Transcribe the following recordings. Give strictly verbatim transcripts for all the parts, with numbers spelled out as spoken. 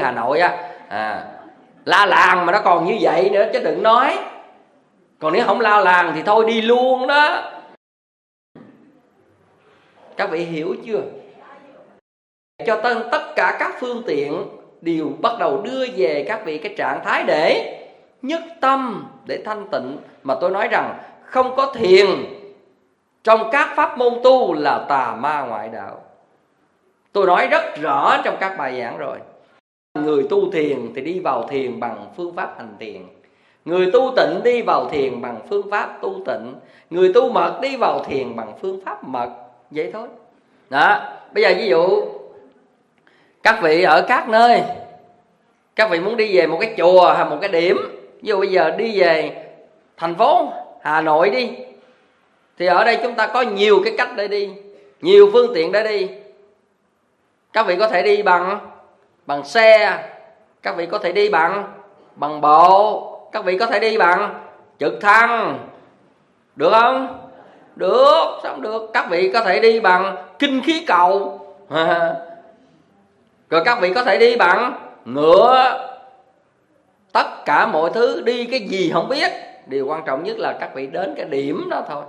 Hà Nội á, à, la làng mà nó còn như vậy nữa chứ đừng nói. Còn nếu không la làng thì thôi đi luôn đó. Các vị hiểu chưa? Cho tên tất cả các phương tiện đều bắt đầu đưa về các vị cái trạng thái để nhất tâm, để thanh tịnh. Mà tôi nói rằng không có thiền trong các pháp môn tu là tà ma ngoại đạo. Tôi nói rất rõ trong các bài giảng rồi. Người tu thiền thì đi vào thiền bằng phương pháp hành thiền. Người tu tịnh đi vào thiền bằng phương pháp tu tịnh. Người tu mật đi vào thiền bằng phương pháp mật. Vậy thôi. Đó, bây giờ ví dụ các vị ở các nơi, các vị muốn đi về một cái chùa hay một cái điểm, ví dụ bây giờ đi về thành phố Hà Nội đi, thì ở đây chúng ta có nhiều cái cách để đi, nhiều phương tiện để đi. Các vị có thể đi bằng bằng xe, các vị có thể đi bằng bằng bộ, các vị có thể đi bằng trực thăng, được không? Được, sao không được? Các vị có thể đi bằng kinh khí cầu, rồi các vị có thể đi bằng ngựa. Tất cả mọi thứ đi cái gì không biết, điều quan trọng nhất là các vị đến cái điểm đó thôi.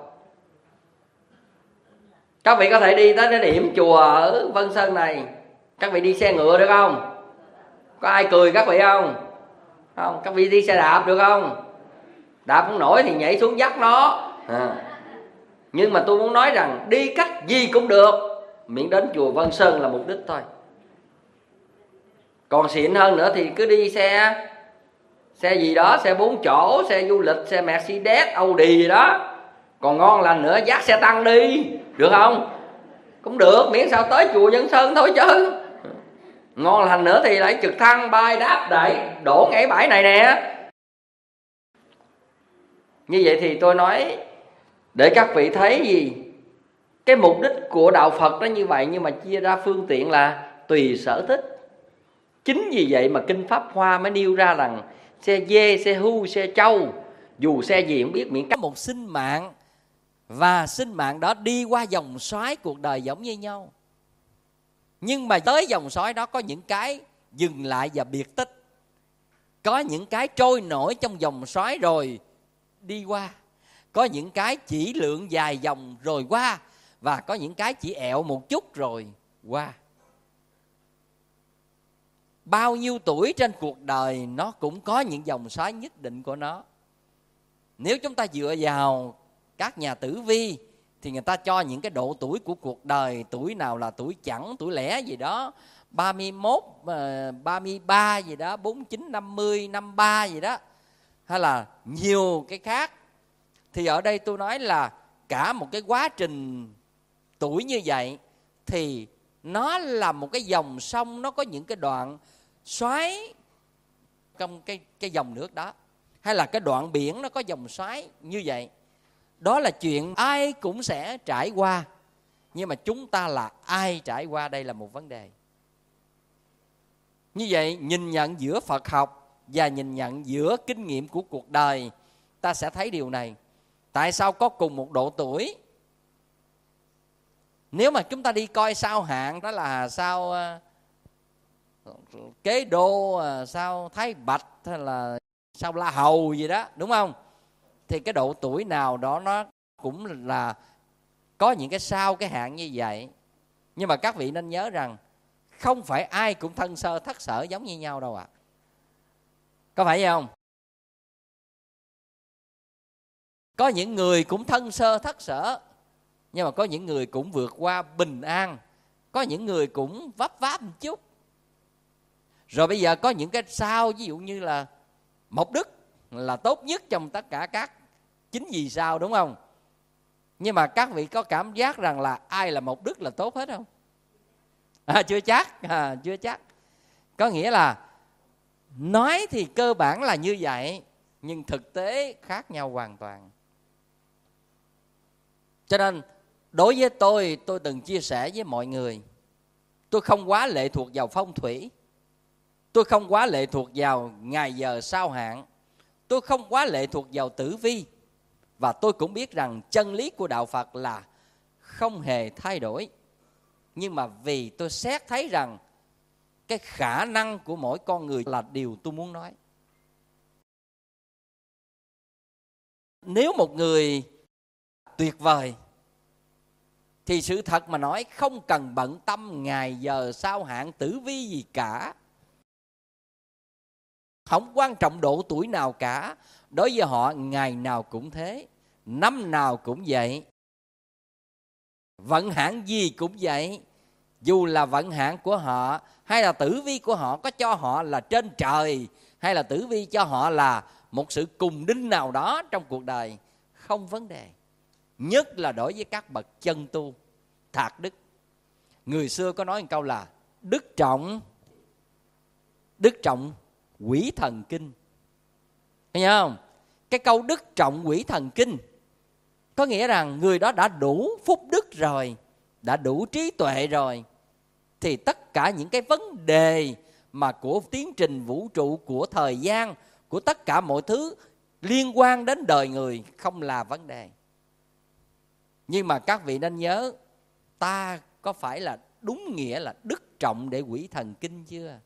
Các vị có thể đi tới cái điểm chùa ở Vân Sơn này, các vị đi xe ngựa được không? Có ai cười các vị không? Không. Các vị đi xe đạp được không? Đạp không nổi thì nhảy xuống dắt nó, à. Nhưng mà tôi muốn nói rằng đi cách gì cũng được, miễn đến chùa Vân Sơn là mục đích thôi. Còn xịn hơn nữa thì cứ đi xe Xe gì đó, xe bốn chỗ, xe du lịch, xe Mercedes, Audi gì đó. Còn ngon lành nữa dắt xe tăng đi, được không? Cũng được, miễn sao tới chùa Vân Sơn thôi chứ. Ngon lành nữa thì lại trực thăng bay đáp đẩy đổ ngay bãi này nè. Như vậy thì tôi nói để các vị thấy gì, cái mục đích của đạo Phật nó như vậy, nhưng mà chia ra phương tiện là tùy sở thích. Chính vì vậy mà Kinh Pháp Hoa mới nêu ra rằng xe dê, xe hưu, xe trâu, dù xe gì không biết, miễn có một sinh mạng, và sinh mạng đó đi qua dòng xoáy cuộc đời giống như nhau. Nhưng mà tới dòng xoáy đó có những cái dừng lại và biệt tích, có những cái trôi nổi trong dòng xoáy rồi đi qua, có những cái chỉ lượn dài dòng rồi qua, và có những cái chỉ ẹo một chút rồi qua. Bao nhiêu tuổi trên cuộc đời nó cũng có những dòng xoáy nhất định của nó. Nếu chúng ta dựa vào các nhà tử vi thì người ta cho những cái độ tuổi của cuộc đời, tuổi nào là tuổi chẵn, tuổi lẻ gì đó, ba mươi mốt, ba mươi ba gì đó, bốn mươi chín, năm mươi, năm mươi ba gì đó, hay là nhiều cái khác. Thì ở đây tôi nói là cả một cái quá trình tuổi như vậy thì nó là một cái dòng sông, nó có những cái đoạn xoáy trong cái, cái dòng nước đó, hay là cái đoạn biển nó có dòng xoáy như vậy. Đó là chuyện ai cũng sẽ trải qua, nhưng mà chúng ta là ai trải qua, đây là một vấn đề. Như vậy nhìn nhận giữa Phật học và nhìn nhận giữa kinh nghiệm của cuộc đời, ta sẽ thấy điều này. Tại sao có cùng một độ tuổi, nếu mà chúng ta đi coi sao hạng, đó là sao Kế Đô, sao Thái Bạch, hay là sao La Hầu gì đó, đúng không? Thì cái độ tuổi nào đó nó cũng là có những cái sao cái hạng như vậy. Nhưng mà các vị nên nhớ rằng không phải ai cũng thân sơ thất sở giống như nhau đâu ạ. À. Có phải vậy không? Có những người cũng thân sơ thất sở, nhưng mà có những người cũng vượt qua bình an, có những người cũng vấp váp một chút. Rồi bây giờ có những cái sao, ví dụ như là Mộc Đức là tốt nhất trong tất cả các chín vì sao, đúng không? Nhưng mà các vị có cảm giác rằng là ai là Mộc Đức là tốt hết không? À, chưa chắc, à, chưa chắc. Có nghĩa là nói thì cơ bản là như vậy, nhưng thực tế khác nhau hoàn toàn. Cho nên đối với tôi, tôi từng chia sẻ với mọi người, tôi không quá lệ thuộc vào phong thủy, tôi không quá lệ thuộc vào ngày giờ sao hạn, tôi không quá lệ thuộc vào tử vi. Và tôi cũng biết rằng chân lý của đạo Phật là không hề thay đổi. Nhưng mà vì tôi xét thấy rằng cái khả năng của mỗi con người là điều tôi muốn nói. Nếu một người tuyệt vời thì sự thật mà nói không cần bận tâm ngày giờ sao hạn tử vi gì cả. Không quan trọng độ tuổi nào cả. Đối với họ ngày nào cũng thế, năm nào cũng vậy, vận hạn gì cũng vậy. Dù là vận hạn của họ hay là tử vi của họ có cho họ là trên trời, hay là tử vi cho họ là một sự cùng đinh nào đó trong cuộc đời, không vấn đề. Nhất là đối với các bậc chân tu thạc đức. Người xưa có nói một câu là đức trọng, đức trọng quỷ thần kinh. Thấy không? Cái câu đức trọng quỷ thần kinh có nghĩa rằng người đó đã đủ phúc đức rồi, đã đủ trí tuệ rồi, thì tất cả những cái vấn đề mà của tiến trình vũ trụ, của thời gian, của tất cả mọi thứ liên quan đến đời người không là vấn đề. Nhưng mà các vị nên nhớ, ta có phải là đúng nghĩa là đức trọng để quỷ thần kinh chưa?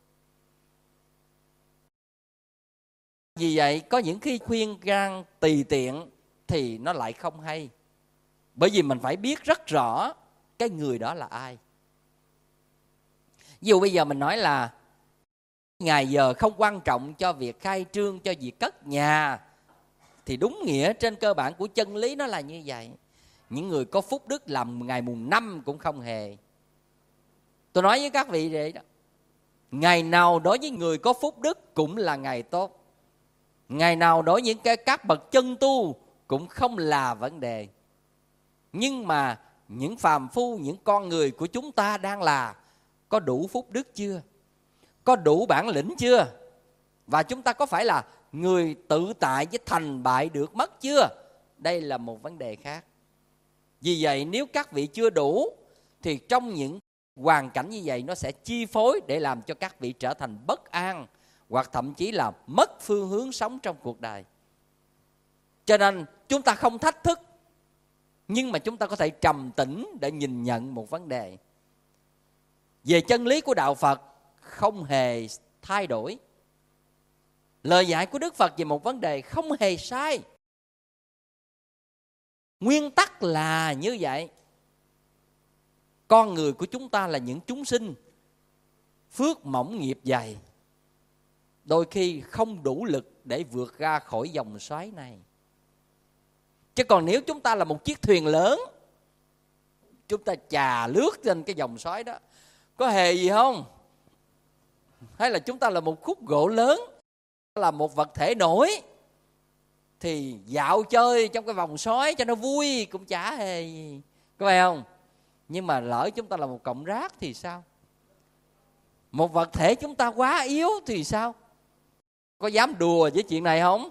Vì vậy có những khi khuyên can tùy tiện thì nó lại không hay. Bởi vì mình phải biết rất rõ cái người đó là ai. Ví dụ bây giờ mình nói là ngày giờ không quan trọng cho việc khai trương, cho việc cất nhà, thì đúng nghĩa trên cơ bản của chân lý nó là như vậy. Những người có phúc đức làm ngày mùng năm cũng không hề. Tôi nói với các vị vậy đó, ngày nào đối với người có phúc đức cũng là ngày tốt. Ngày nào đối với những cái các bậc chân tu cũng không là vấn đề. Nhưng mà những phàm phu, những con người của chúng ta đang là có đủ phúc đức chưa? Có đủ bản lĩnh chưa? Và chúng ta có phải là người tự tại với thành bại được mất chưa? Đây là một vấn đề khác. Vì vậy nếu các vị chưa đủ thì trong những hoàn cảnh như vậy nó sẽ chi phối để làm cho các vị trở thành bất an, hoặc thậm chí là mất phương hướng sống trong cuộc đời. Cho nên chúng ta không thách thức, nhưng mà chúng ta có thể trầm tĩnh để nhìn nhận một vấn đề. Về chân lý của Đạo Phật không hề thay đổi. Lời dạy của Đức Phật về một vấn đề không hề sai. Nguyên tắc là như vậy. Con người của chúng ta là những chúng sinh phước mỏng nghiệp dày, đôi khi không đủ lực để vượt ra khỏi dòng xoáy này. Chứ còn nếu chúng ta là một chiếc thuyền lớn, chúng ta chà lướt trên cái dòng xoáy đó, có hề gì không? Hay là chúng ta là một khúc gỗ lớn, là một vật thể nổi, thì dạo chơi trong cái vòng xoáy cho nó vui cũng chả hề gì, có phải không? Nhưng mà lỡ chúng ta là một cọng rác thì sao? Một vật thể chúng ta quá yếu thì sao? Có dám đùa với chuyện này không?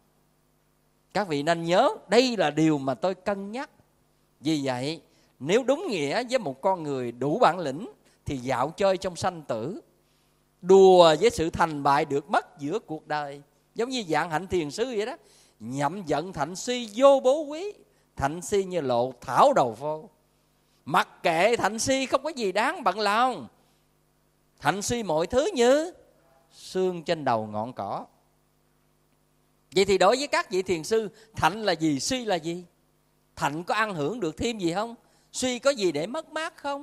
Các vị nên nhớ, đây là điều mà tôi cân nhắc. Vì vậy, nếu đúng nghĩa với một con người đủ bản lĩnh thì dạo chơi trong sanh tử, đùa với sự thành bại được mất giữa cuộc đời, giống như dạng Hạnh Thiền Sư vậy đó. Nhậm giận thạnh suy vô bố quý, thạnh si như lộ thảo đầu phô. Mặc kệ thạnh si không có gì đáng bận lòng, thạnh suy mọi thứ như sương trên đầu ngọn cỏ. Vậy thì đối với các vị thiền sư, thạnh là gì, suy là gì? Thạnh có ăn hưởng được thêm gì không? Suy có gì để mất mát không?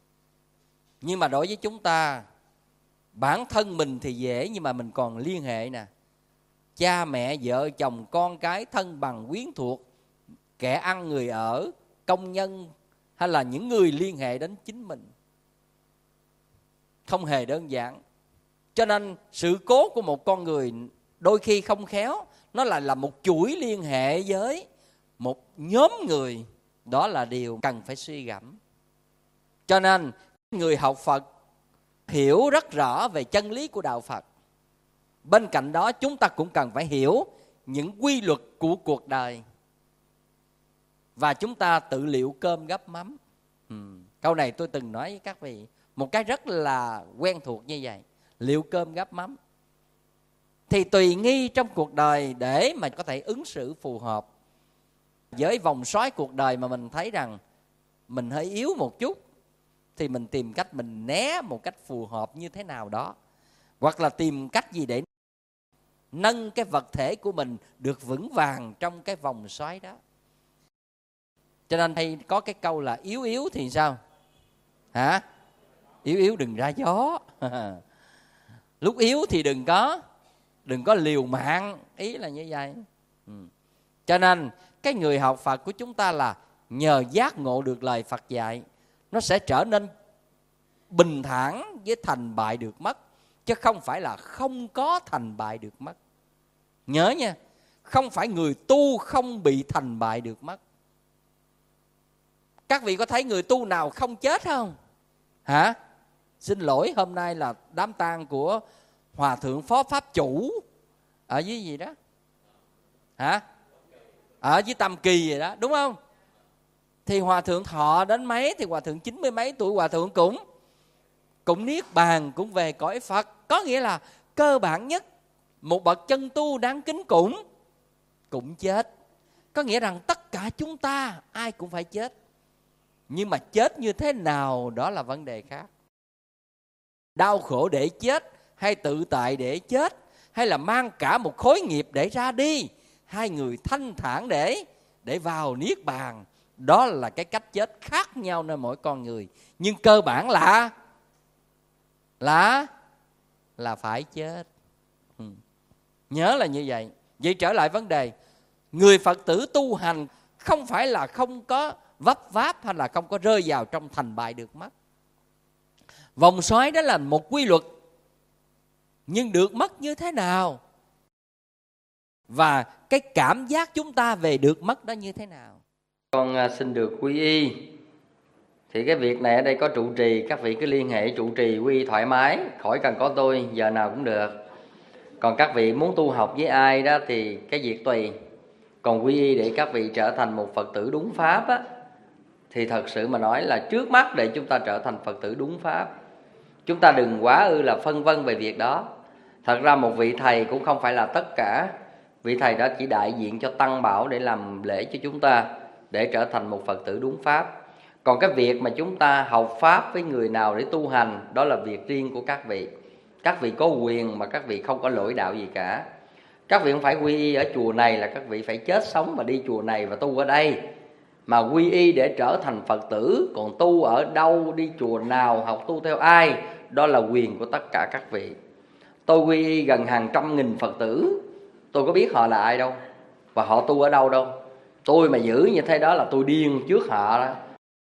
Nhưng mà đối với chúng ta, bản thân mình thì dễ, nhưng mà mình còn liên hệ nè. Cha mẹ, vợ chồng, con cái, thân bằng, quyến thuộc, kẻ ăn người ở, công nhân, hay là những người liên hệ đến chính mình. Không hề đơn giản. Cho nên sự cố của một con người đôi khi không khéo, nó lại là một chuỗi liên hệ với một nhóm người. Đó là điều cần phải suy gẫm. Cho nên người học Phật hiểu rất rõ về chân lý của Đạo Phật. Bên cạnh đó chúng ta cũng cần phải hiểu những quy luật của cuộc đời. Và chúng ta tự liệu cơm gắp mắm. ừ. Câu này tôi từng nói với các vị, một cái rất là quen thuộc như vậy. Liệu cơm gắp mắm. Thì tùy nghi trong cuộc đời để mà có thể ứng xử phù hợp với vòng xoáy cuộc đời mà mình thấy rằng mình hơi yếu một chút, thì mình tìm cách mình né một cách phù hợp như thế nào đó, hoặc là tìm cách gì để nâng cái vật thể của mình được vững vàng trong cái vòng xoáy đó. Cho nên hay có cái câu là yếu yếu thì sao? Hả? Yếu yếu đừng ra gió. Lúc yếu thì đừng có đừng có liều mạng, ý là như vậy. Ừ. Cho nên cái người học Phật của chúng ta là nhờ giác ngộ được lời Phật dạy, nó sẽ trở nên bình thản với thành bại được mất, chứ không phải là không có thành bại được mất. Nhớ nha, không phải người tu không bị thành bại được mất. Các vị có thấy người tu nào không chết không? Hả? Xin lỗi, hôm nay là đám tang của Hòa Thượng Phó Pháp Chủ ở dưới gì đó. Hả? Ở dưới Tam Kỳ vậy đó, đúng không? Thì Hòa Thượng thọ đến mấy thì Hòa Thượng chín mươi mấy tuổi, Hòa Thượng cũng cũng niết bàn, cũng về cõi Phật. Có nghĩa là cơ bản nhất, một bậc chân tu đáng kính cũng cũng chết. Có nghĩa rằng tất cả chúng ta ai cũng phải chết. Nhưng mà chết như thế nào đó là vấn đề khác. Đau khổ để chết, hay tự tại để chết, hay là mang cả một khối nghiệp để ra đi, hai người thanh thản để để vào niết bàn, đó là cái cách chết khác nhau nơi mỗi con người. Nhưng cơ bản là là là phải chết. Ừ. Nhớ là như vậy. Vậy trở lại vấn đề, người Phật tử tu hành không phải là không có vấp váp hay là không có rơi vào trong thành bại được mất. Vòng xoáy đó là một quy luật, nhưng được mất như thế nào và cái cảm giác chúng ta về được mất đó như thế nào. Con xin được quy y. Thì cái việc này ở đây có trụ trì, các vị cứ liên hệ trụ trì quy y thoải mái, khỏi cần có tôi, giờ nào cũng được. Còn các vị muốn tu học với ai đó thì cái việc tùy. Còn quy y để các vị trở thành một Phật tử đúng pháp á, thì thật sự mà nói là trước mắt để chúng ta trở thành Phật tử đúng pháp, chúng ta đừng quá ư là phân vân về việc đó. Thật ra một vị thầy cũng không phải là tất cả. Vị thầy đó chỉ đại diện cho Tăng Bảo để làm lễ cho chúng ta, để trở thành một Phật tử đúng pháp. Còn cái việc mà chúng ta học pháp với người nào để tu hành, đó là việc riêng của các vị. Các vị có quyền mà các vị không có lỗi đạo gì cả. Các vị không phải quy y ở chùa này là các vị phải chết sống mà đi chùa này và tu ở đây, mà quy y để trở thành Phật tử. Còn tu ở đâu, đi chùa nào, học tu theo ai, đó là quyền của tất cả các vị. Tôi quy y gần hàng trăm nghìn Phật tử, tôi có biết họ là ai đâu, và họ tu ở đâu đâu. Tôi mà giữ như thế đó là tôi điên trước họ đó.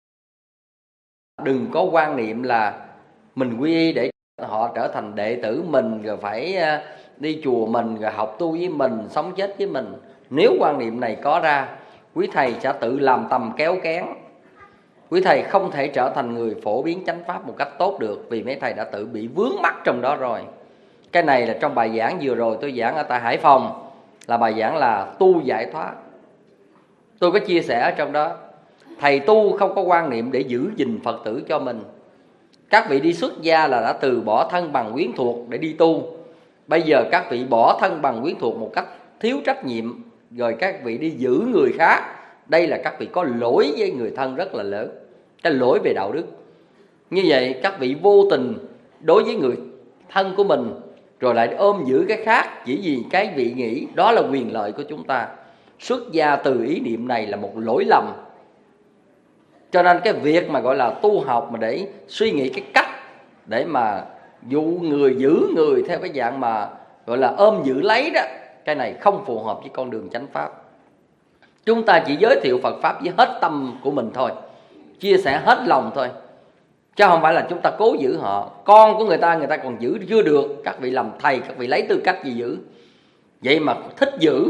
Đừng có quan niệm là mình quy y để họ trở thành đệ tử mình, rồi phải đi chùa mình, rồi học tu với mình, sống chết với mình. Nếu quan niệm này có ra, quý thầy sẽ tự làm tầm kéo kén. Quý thầy không thể trở thành người phổ biến chánh pháp một cách tốt được, vì mấy thầy đã tự bị vướng mắc trong đó rồi. Cái này là trong bài giảng vừa rồi tôi giảng ở tại Hải Phòng, là bài giảng là tu giải thoát. Tôi có chia sẻ ở trong đó, thầy tu không có quan niệm để giữ gìn Phật tử cho mình. Các vị đi xuất gia là đã từ bỏ thân bằng quyến thuộc để đi tu. Bây giờ các vị bỏ thân bằng quyến thuộc một cách thiếu trách nhiệm, rồi các vị đi giữ người khác. Đây là các vị có lỗi với người thân rất là lớn, cái lỗi về đạo đức. Như vậy các vị vô tình đối với người thân của mình, rồi lại ôm giữ cái khác, chỉ vì cái vị nghĩ đó là quyền lợi của chúng ta. Xuất gia từ ý niệm này là một lỗi lầm. Cho nên cái việc mà gọi là tu học mà để suy nghĩ cái cách để mà dụ người, giữ người theo cái dạng mà gọi là ôm giữ lấy đó, cái này không phù hợp với con đường chánh pháp. Chúng ta chỉ giới thiệu Phật pháp với hết tâm của mình thôi, chia sẻ hết lòng thôi, chứ không phải là chúng ta cố giữ họ. Con của người ta, người ta còn giữ chưa được, các vị làm thầy các vị lấy tư cách gì giữ? Vậy mà thích giữ,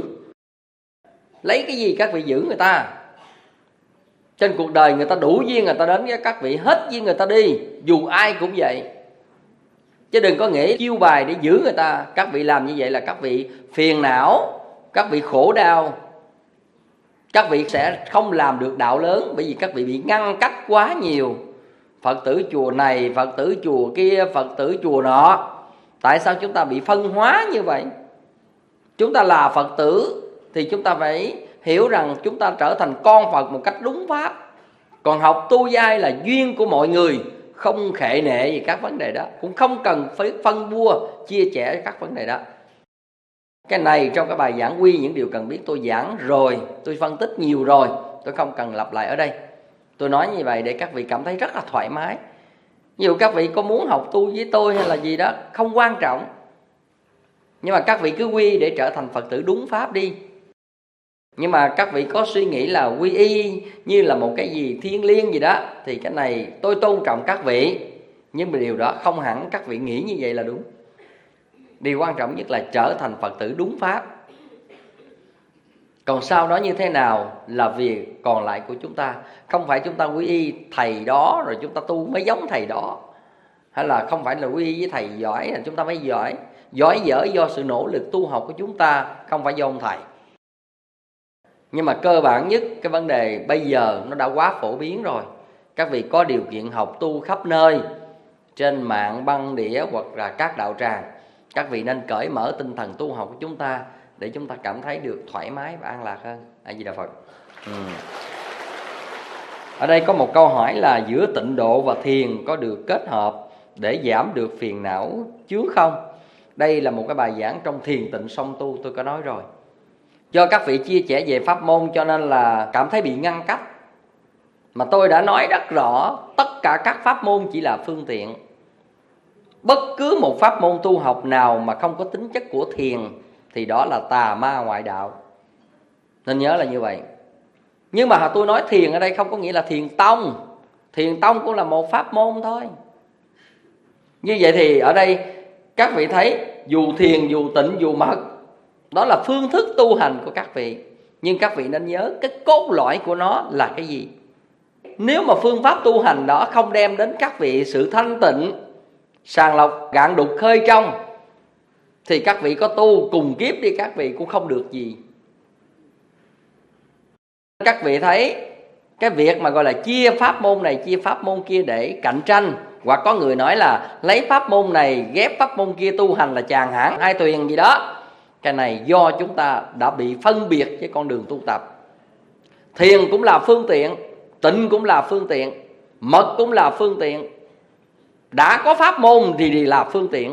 lấy cái gì các vị giữ người ta? Trên cuộc đời người ta đủ duyên người ta đến với các vị, hết duyên người ta đi, dù ai cũng vậy. Chứ đừng có nghĩ chiêu bài để giữ người ta. Các vị làm như vậy là các vị phiền não, các vị khổ đau, các vị sẽ không làm được đạo lớn, bởi vì các vị bị ngăn cách quá nhiều. Phật tử chùa này, Phật tử chùa kia, Phật tử chùa nọ. Tại sao chúng ta bị phân hóa như vậy? Chúng ta là Phật tử thì chúng ta phải hiểu rằng chúng ta trở thành con Phật một cách đúng pháp. Còn học tu giai là duyên của mọi người, không khệ nệ gì các vấn đề đó, cũng không cần phải phân bua chia sẻ các vấn đề đó. Cái này trong cái bài giảng quy những điều cần biết tôi giảng rồi, tôi phân tích nhiều rồi, tôi không cần lặp lại ở đây. Tôi nói như vậy để các vị cảm thấy rất là thoải mái. Ví dụ các vị có muốn học tu với tôi hay là gì đó, không quan trọng, nhưng mà các vị cứ quy để trở thành Phật tử đúng pháp đi. Nhưng mà các vị có suy nghĩ là quy y như là một cái gì thiêng liêng gì đó, thì cái này tôi tôn trọng các vị, nhưng mà điều đó không hẳn các vị nghĩ như vậy là đúng. Điều quan trọng nhất là trở thành Phật tử đúng pháp. Còn sau đó như thế nào là việc còn lại của chúng ta. Không phải chúng ta quy y thầy đó rồi chúng ta tu mới giống thầy đó, hay là không phải là quy y với thầy giỏi là chúng ta mới giỏi. Giỏi dở do sự nỗ lực tu học của chúng ta, không phải do ông thầy. Nhưng mà cơ bản nhất, cái vấn đề bây giờ nó đã quá phổ biến rồi. Các vị có điều kiện học tu khắp nơi, trên mạng, băng đĩa hoặc là các đạo tràng. Các vị nên cởi mở tinh thần tu học của chúng ta để chúng ta cảm thấy được thoải mái và an lạc hơn. A Di Đà Phật. ừ. Ở đây có một câu hỏi là giữa tịnh độ và thiền có được kết hợp để giảm được phiền não chướng không? Đây là một cái bài giảng trong thiền tịnh song tu, tôi có nói rồi. Do các vị chia sẻ về pháp môn cho nên là cảm thấy bị ngăn cách. Mà tôi đã nói rất rõ, tất cả các pháp môn chỉ là phương tiện. Bất cứ một pháp môn tu học nào mà không có tính chất của thiền thì đó là tà ma ngoại đạo. Nên nhớ là như vậy. Nhưng mà tôi nói thiền ở đây không có nghĩa là thiền tông. Thiền tông cũng là một pháp môn thôi. Như vậy thì ở đây các vị thấy dù thiền, dù tịnh, dù mật, đó là phương thức tu hành của các vị. Nhưng các vị nên nhớ cái cốt lõi của nó là cái gì. Nếu mà phương pháp tu hành đó không đem đến các vị sự thanh tịnh, sàng lọc gạn đục khơi trong, thì các vị có tu cùng kiếp đi các vị cũng không được gì. Các vị thấy cái việc mà gọi là chia pháp môn này, chia pháp môn kia để cạnh tranh, hoặc có người nói là lấy pháp môn này ghép pháp môn kia tu hành là chàng hãng hai tuyền gì đó. Cái này do chúng ta đã bị phân biệt với con đường tu tập. Thiền cũng là phương tiện, tịnh cũng là phương tiện, mật cũng là phương tiện. Đã có pháp môn thì là phương tiện.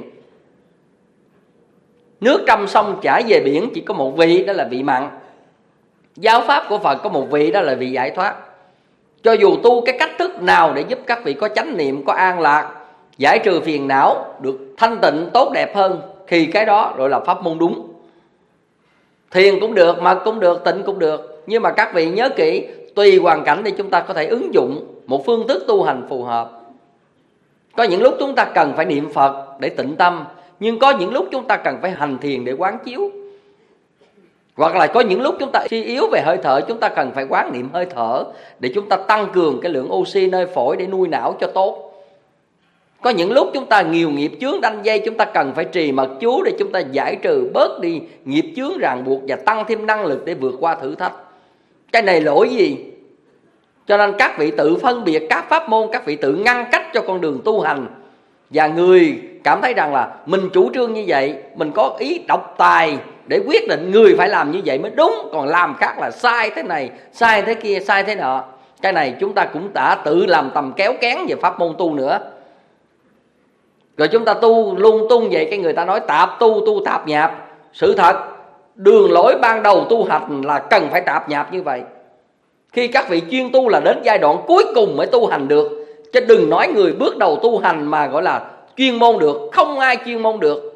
Nước trong sông chảy về biển chỉ có một vị, đó là vị mặn. Giáo pháp của Phật có một vị, đó là vị giải thoát. Cho dù tu cái cách thức nào để giúp các vị có chánh niệm, có an lạc, giải trừ phiền não, được thanh tịnh tốt đẹp hơn, thì cái đó gọi là pháp môn đúng. Thiền cũng được, mật cũng được, tịnh cũng được. Nhưng mà các vị nhớ kỹ, tùy hoàn cảnh thì chúng ta có thể ứng dụng một phương thức tu hành phù hợp. Có những lúc chúng ta cần phải niệm Phật để tịnh tâm, nhưng có những lúc chúng ta cần phải hành thiền để quán chiếu. Hoặc là có những lúc chúng ta suy yếu về hơi thở, chúng ta cần phải quán niệm hơi thở để chúng ta tăng cường cái lượng oxy nơi phổi để nuôi não cho tốt. Có những lúc chúng ta nhiều nghiệp chướng đanh dây, chúng ta cần phải trì mật chú để chúng ta giải trừ bớt đi nghiệp chướng ràng buộc và tăng thêm năng lực để vượt qua thử thách. Cái này lỗi gì? Cho nên các vị tự phân biệt các pháp môn, các vị tự ngăn cách cho con đường tu hành. Và người cảm thấy rằng là mình chủ trương như vậy, mình có ý độc tài để quyết định người phải làm như vậy mới đúng, còn làm khác là sai thế này, sai thế kia, sai thế nọ. Cái này chúng ta cũng đã tự làm tầm kéo kén về pháp môn tu nữa. Rồi chúng ta tu lung tung vậy, cái người ta nói tạp tu, tu tạp nhạp. Sự thật, đường lối ban đầu tu hành là cần phải tạp nhạp như vậy. Khi các vị chuyên tu là đến giai đoạn cuối cùng mới tu hành được. Chứ đừng nói người bước đầu tu hành mà gọi là chuyên môn được. Không ai chuyên môn được.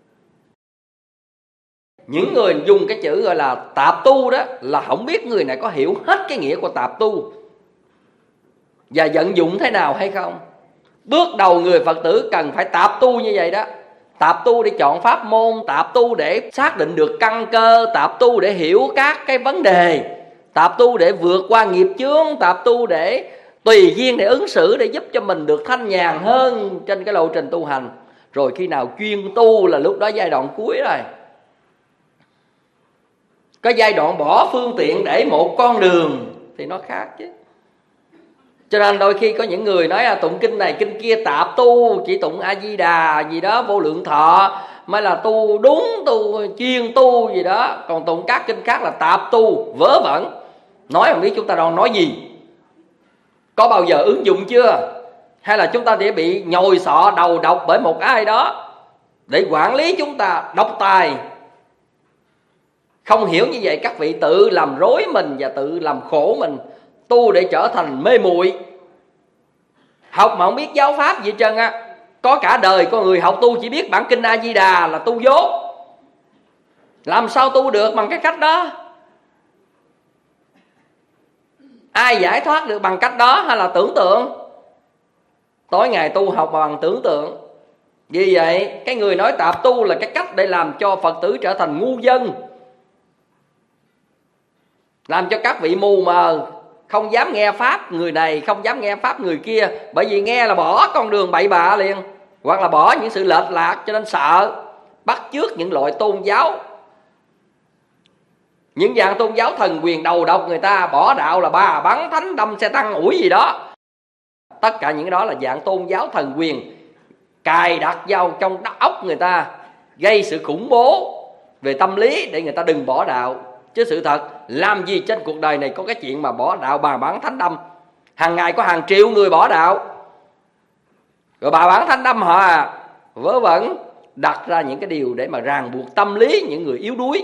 Những người dùng cái chữ gọi là tạp tu đó là không biết người này có hiểu hết cái nghĩa của tạp tu và vận dụng thế nào hay không. Bước đầu người Phật tử cần phải tạp tu như vậy đó. Tạp tu để chọn pháp môn, tạp tu để xác định được căn cơ, tạp tu để hiểu các cái vấn đề, tạp tu để vượt qua nghiệp chướng, tạp tu để tùy duyên để ứng xử, để giúp cho mình được thanh nhàn hơn trên cái lộ trình tu hành. Rồi khi nào chuyên tu là lúc đó giai đoạn cuối rồi. Có giai đoạn bỏ phương tiện để một con đường thì nó khác chứ. Cho nên đôi khi có những người nói là tụng kinh này kinh kia tạp tu, chỉ tụng A Di Đà gì đó vô lượng thọ mới là tu đúng, tu chuyên tu gì đó. Còn tụng các kinh khác là tạp tu, vớ vẩn. Nói không biết chúng ta đang nói gì. Có bao giờ ứng dụng chưa? Hay là chúng ta sẽ bị nhồi sọ đầu độc bởi một ai đó để quản lý chúng ta, độc tài? Không hiểu như vậy, các vị tự làm rối mình và tự làm khổ mình, tu để trở thành mê muội. Học mà không biết giáo pháp gì trơn á. Có cả đời con người học tu chỉ biết bản kinh A Di Đà là tu dốt. Làm sao tu được bằng cái cách đó? Ai giải thoát được bằng cách đó hay là tưởng tượng? Tối ngày tu học bằng tưởng tượng. Vì vậy cái người nói tạp tu là cái cách để làm cho Phật tử trở thành ngu dân, làm cho các vị mù mờ, không dám nghe pháp người này, không dám nghe pháp người kia. Bởi vì nghe là bỏ con đường bậy bạ liền, hoặc là bỏ những sự lệch lạc, cho nên sợ bắt chước những loại tôn giáo, những dạng tôn giáo thần quyền đầu độc người ta. Bỏ đạo là bà bắn thánh đâm xe tăng ủi gì đó. Tất cả những đó là dạng tôn giáo thần quyền cài đặt vào trong óc người ta, gây sự khủng bố về tâm lý để người ta đừng bỏ đạo. Chứ sự thật làm gì trên cuộc đời này có cái chuyện mà bỏ đạo bà bắn thánh đâm. Hàng ngày có hàng triệu người bỏ đạo, rồi bà bắn thánh đâm họ à. Vớ vẩn đặt ra những cái điều để mà ràng buộc tâm lý những người yếu đuối.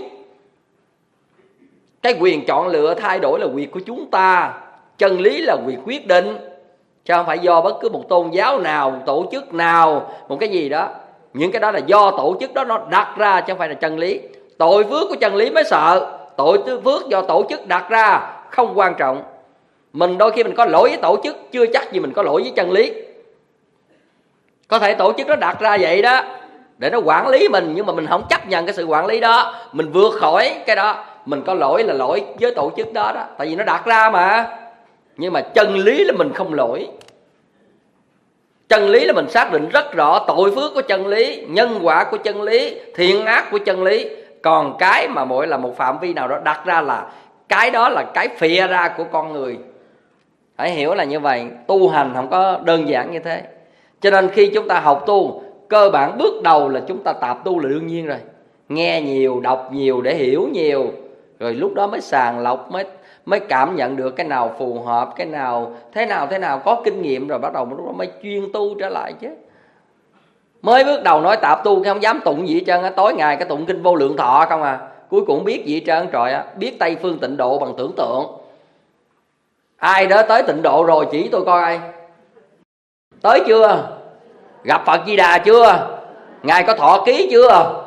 Cái quyền chọn lựa thay đổi là quyền của chúng ta, chân lý là quyền quyết định, chứ không phải do bất cứ một tôn giáo nào, một tổ chức nào, một cái gì đó. Những cái đó là do tổ chức đó nó đặt ra, chứ không phải là chân lý. Tội phước của chân lý mới sợ, tội phước do tổ chức đặt ra không quan trọng. Mình đôi khi mình có lỗi với tổ chức, chưa chắc gì mình có lỗi với chân lý. Có thể tổ chức nó đặt ra vậy đó để nó quản lý mình, nhưng mà mình không chấp nhận cái sự quản lý đó, mình vượt khỏi cái đó, mình có lỗi là lỗi với tổ chức đó đó, tại vì nó đặt ra mà. Nhưng mà chân lý là mình không lỗi. Chân lý là mình xác định rất rõ tội phước của chân lý, nhân quả của chân lý, thiện ác của chân lý. Còn cái mà mỗi là một phạm vi nào đó đặt ra là cái đó là cái phìa ra của con người. Phải hiểu là như vậy. Tu hành không có đơn giản như thế. Cho nên khi chúng ta học tu, cơ bản bước đầu là chúng ta tạp tu là đương nhiên rồi. Nghe nhiều, đọc nhiều để hiểu nhiều, rồi lúc đó mới sàng lọc, mới mới cảm nhận được cái nào phù hợp, cái nào thế nào thế nào, có kinh nghiệm rồi bắt đầu lúc đó mới chuyên tu trở lại chứ. Mới bước đầu nói tạp tu không dám tụng gì hết trơn á, tối ngày cái tụng kinh Vô Lượng Thọ không à. Cuối cùng biết gì hết trơn trời á, biết Tây Phương Tịnh Độ bằng tưởng tượng. Ai đó tới tịnh độ rồi chỉ tôi coi ai. Tới chưa? Gặp Phật Di Đà chưa? Ngài có thọ ký chưa?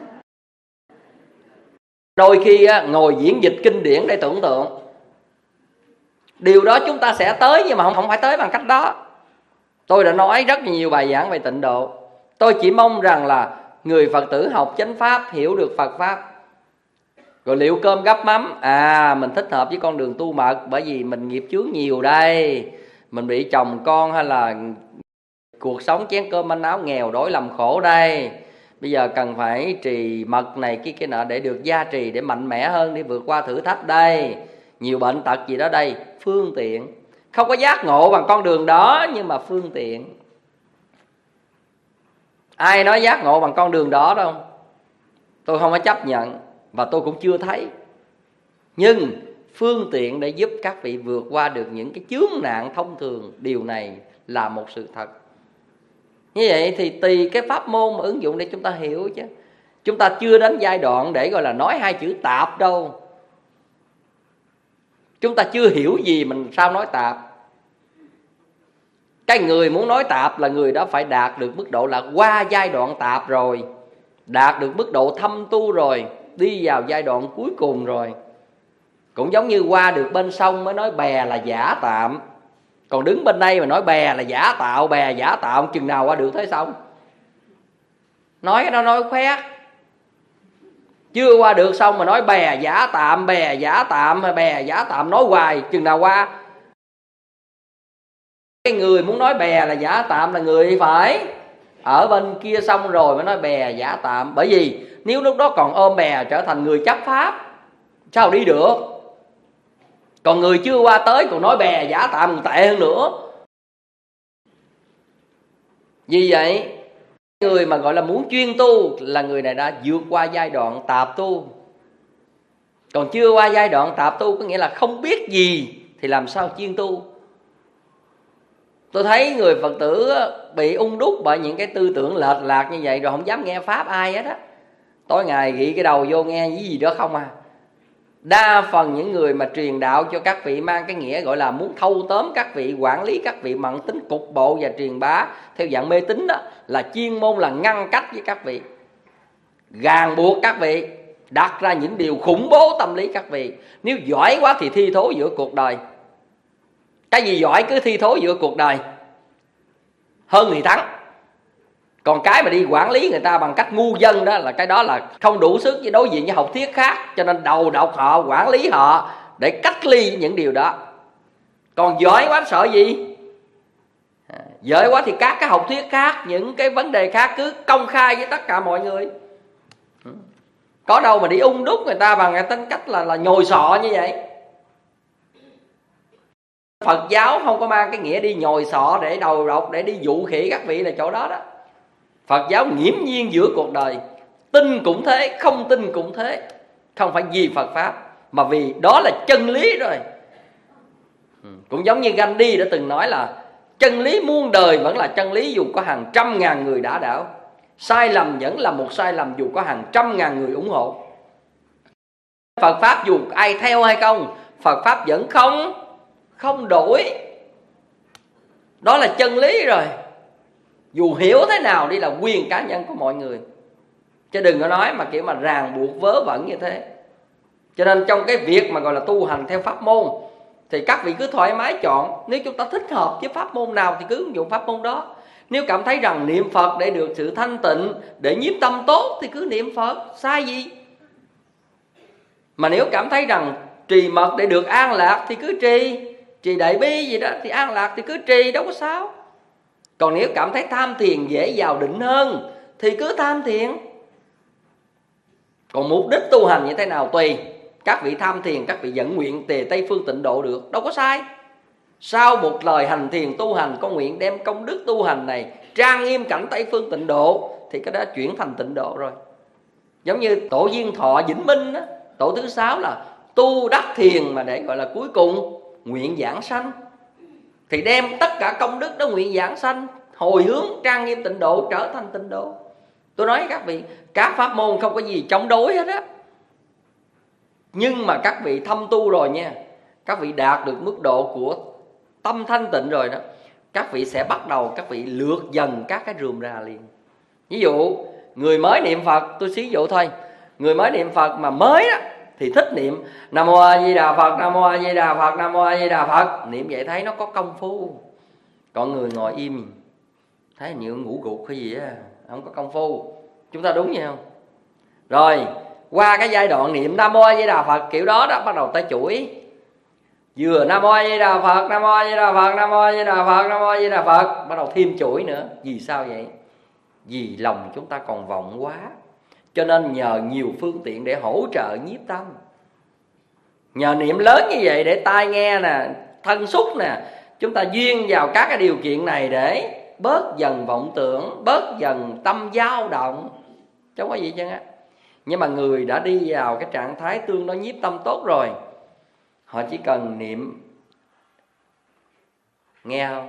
Đôi khi á, ngồi diễn dịch kinh điển để tưởng tượng. Điều đó chúng ta sẽ tới, nhưng mà không, không phải tới bằng cách đó. Tôi đã nói rất nhiều bài giảng về tịnh độ. Tôi chỉ mong rằng là người Phật tử học chánh pháp, hiểu được Phật pháp. Rồi liệu cơm gắp mắm, à mình thích hợp với con đường tu mật, bởi vì mình nghiệp chướng nhiều đây, mình bị chồng con hay là cuộc sống chén cơm manh áo, nghèo đói làm khổ đây. Bây giờ cần phải trì mật này kia kia nọ để được gia trì, để mạnh mẽ hơn, để vượt qua thử thách đây. Nhiều bệnh tật gì đó đây, phương tiện. Không có giác ngộ bằng con đường đó, nhưng mà phương tiện. Ai nói giác ngộ bằng con đường đó đâu, tôi không có chấp nhận, và tôi cũng chưa thấy. Nhưng phương tiện để giúp các vị vượt qua được những cái chướng nạn thông thường, điều này là một sự thật. Như vậy thì tùy cái pháp môn mà ứng dụng để chúng ta hiểu chứ. Chúng ta chưa đến giai đoạn để gọi là nói hai chữ tạp đâu. Chúng ta chưa hiểu gì mình sao nói tạp. Cái người muốn nói tạp là người đó phải đạt được mức độ là qua giai đoạn tạp rồi, đạt được mức độ thâm tu rồi, đi vào giai đoạn cuối cùng rồi. Cũng giống như qua được bên sông mới nói bè là giả tạm. Còn đứng bên đây mà nói bè là giả tạo, bè giả tạo, chừng nào qua được tới sông? Nói cái đó nói khoét. Chưa qua được sông mà nói bè giả tạm, bè giả tạm, bè giả tạm, nói hoài, chừng nào qua? Cái người muốn nói bè là giả tạm là người phải ở bên kia sông rồi mới nói bè giả tạm. Bởi vì nếu lúc đó còn ôm bè trở thành người chấp pháp, sao đi được? Còn người chưa qua tới còn nói bè giả tạm còn tệ hơn nữa. Vì vậy người mà gọi là muốn chuyên tu là người này đã vượt qua giai đoạn tạp tu. Còn chưa qua giai đoạn tạp tu có nghĩa là không biết gì thì làm sao chuyên tu. Tôi thấy người Phật tử bị ung đúc bởi những cái tư tưởng lệch lạc như vậy, rồi không dám nghe Pháp ai hết á. Tối ngày gị cái đầu vô nghe cái gì đó không à. Đa phần những người mà truyền đạo cho các vị mang cái nghĩa gọi là muốn thâu tóm các vị, quản lý các vị bằng tính cục bộ và truyền bá theo dạng mê tín đó, là chuyên môn là ngăn cách với các vị, ràng buộc các vị, đặt ra những điều khủng bố tâm lý các vị. Nếu giỏi quá thì thi thố giữa cuộc đời. Cái gì giỏi cứ thi thố giữa cuộc đời, hơn thì thắng. Còn cái mà đi quản lý người ta bằng cách ngu dân đó, là cái đó là không đủ sức với đối diện với học thuyết khác. Cho nên đầu độc họ, quản lý họ để cách ly những điều đó. Còn giỏi quá sợ gì? À, giỏi quá thì các cái học thuyết khác, những cái vấn đề khác cứ công khai với tất cả mọi người. Có đâu mà đi ung đúc người ta bằng cái tính cách là, là nhồi sọ như vậy. Phật giáo không có mang cái nghĩa đi nhồi sọ để đầu độc, để đi dụ khỉ các vị là chỗ đó đó. Phật giáo nghiễm nhiên giữa cuộc đời, tin cũng thế, không tin cũng thế. Không phải vì Phật Pháp, mà vì đó là chân lý rồi. Cũng giống như Gandhi đã từng nói là chân lý muôn đời vẫn là chân lý dù có hàng trăm ngàn người đả đảo. Sai lầm vẫn là một sai lầm dù có hàng trăm ngàn người ủng hộ. Phật Pháp dù ai theo hay không, Phật Pháp vẫn không Không đổi. Đó là chân lý rồi. Dù hiểu thế nào đi là quyền cá nhân của mọi người. Chứ đừng có nói mà kiểu mà ràng buộc vớ vẩn như thế. Cho nên trong cái việc mà gọi là tu hành theo pháp môn thì các vị cứ thoải mái chọn. Nếu chúng ta thích hợp với pháp môn nào thì cứ ứng dụng pháp môn đó. Nếu cảm thấy rằng niệm Phật để được sự thanh tịnh, để nhiếp tâm tốt thì cứ niệm Phật, sai gì. Mà nếu cảm thấy rằng trì mật để được an lạc thì cứ trì, trì đại bi gì đó thì an lạc thì cứ trì, đâu có sao. Còn nếu cảm thấy tham thiền dễ vào định hơn thì cứ tham thiền. Còn mục đích tu hành như thế nào tùy. Các vị tham thiền, các vị dẫn nguyện tề Tây Phương Tịnh Độ được, đâu có sai. Sau một lời hành thiền tu hành, con nguyện đem công đức tu hành này trang nghiêm cảnh Tây Phương Tịnh Độ, thì cái đó chuyển thành tịnh độ rồi. Giống như tổ Duyên Thọ Vĩnh Minh đó, tổ thứ sáu là tu đắc thiền mà để gọi là cuối cùng nguyện giảng sanh. Thì đem tất cả công đức đó nguyện giảng sanh, hồi hướng trang nghiêm tịnh độ, trở thành tịnh độ. Tôi nói các vị, các pháp môn không có gì chống đối hết á. Nhưng mà các vị thâm tu rồi nha, các vị đạt được mức độ của tâm thanh tịnh rồi đó, các vị sẽ bắt đầu các vị lược dần các cái rườm rà liền. Ví dụ người mới niệm Phật, tôi xí dụ thôi, người mới niệm Phật mà mới đó thì thích niệm Nam Mô A Di Đà Phật, Nam Mô A Di Đà Phật, Nam Mô A Di Đà Phật. Niệm vậy thấy nó có công phu. Còn người ngồi im thấy như ngủ gục hay gì á, không có công phu. Chúng ta đúng vậy không? Rồi qua cái giai đoạn niệm Nam Mô A Di Đà Phật kiểu đó đó, bắt đầu ta chuỗi. Vừa Nam Mô A Di Đà Phật, Nam Mô A Di Đà Phật, Nam Mô A Di Đà Phật, Nam Mô A Di Đà Phật, bắt đầu thêm chuỗi nữa. Vì sao vậy? Vì lòng chúng ta còn vọng quá, cho nên nhờ nhiều phương tiện để hỗ trợ nhiếp tâm. Nhờ niệm lớn như vậy để tai nghe nè, thân xúc nè, chúng ta duyên vào các cái điều kiện này để bớt dần vọng tưởng, bớt dần tâm dao động. Chứ không có gì chứ á. Nhưng mà người đã đi vào cái trạng thái tương đối nhiếp tâm tốt rồi, họ chỉ cần niệm. Nghe không?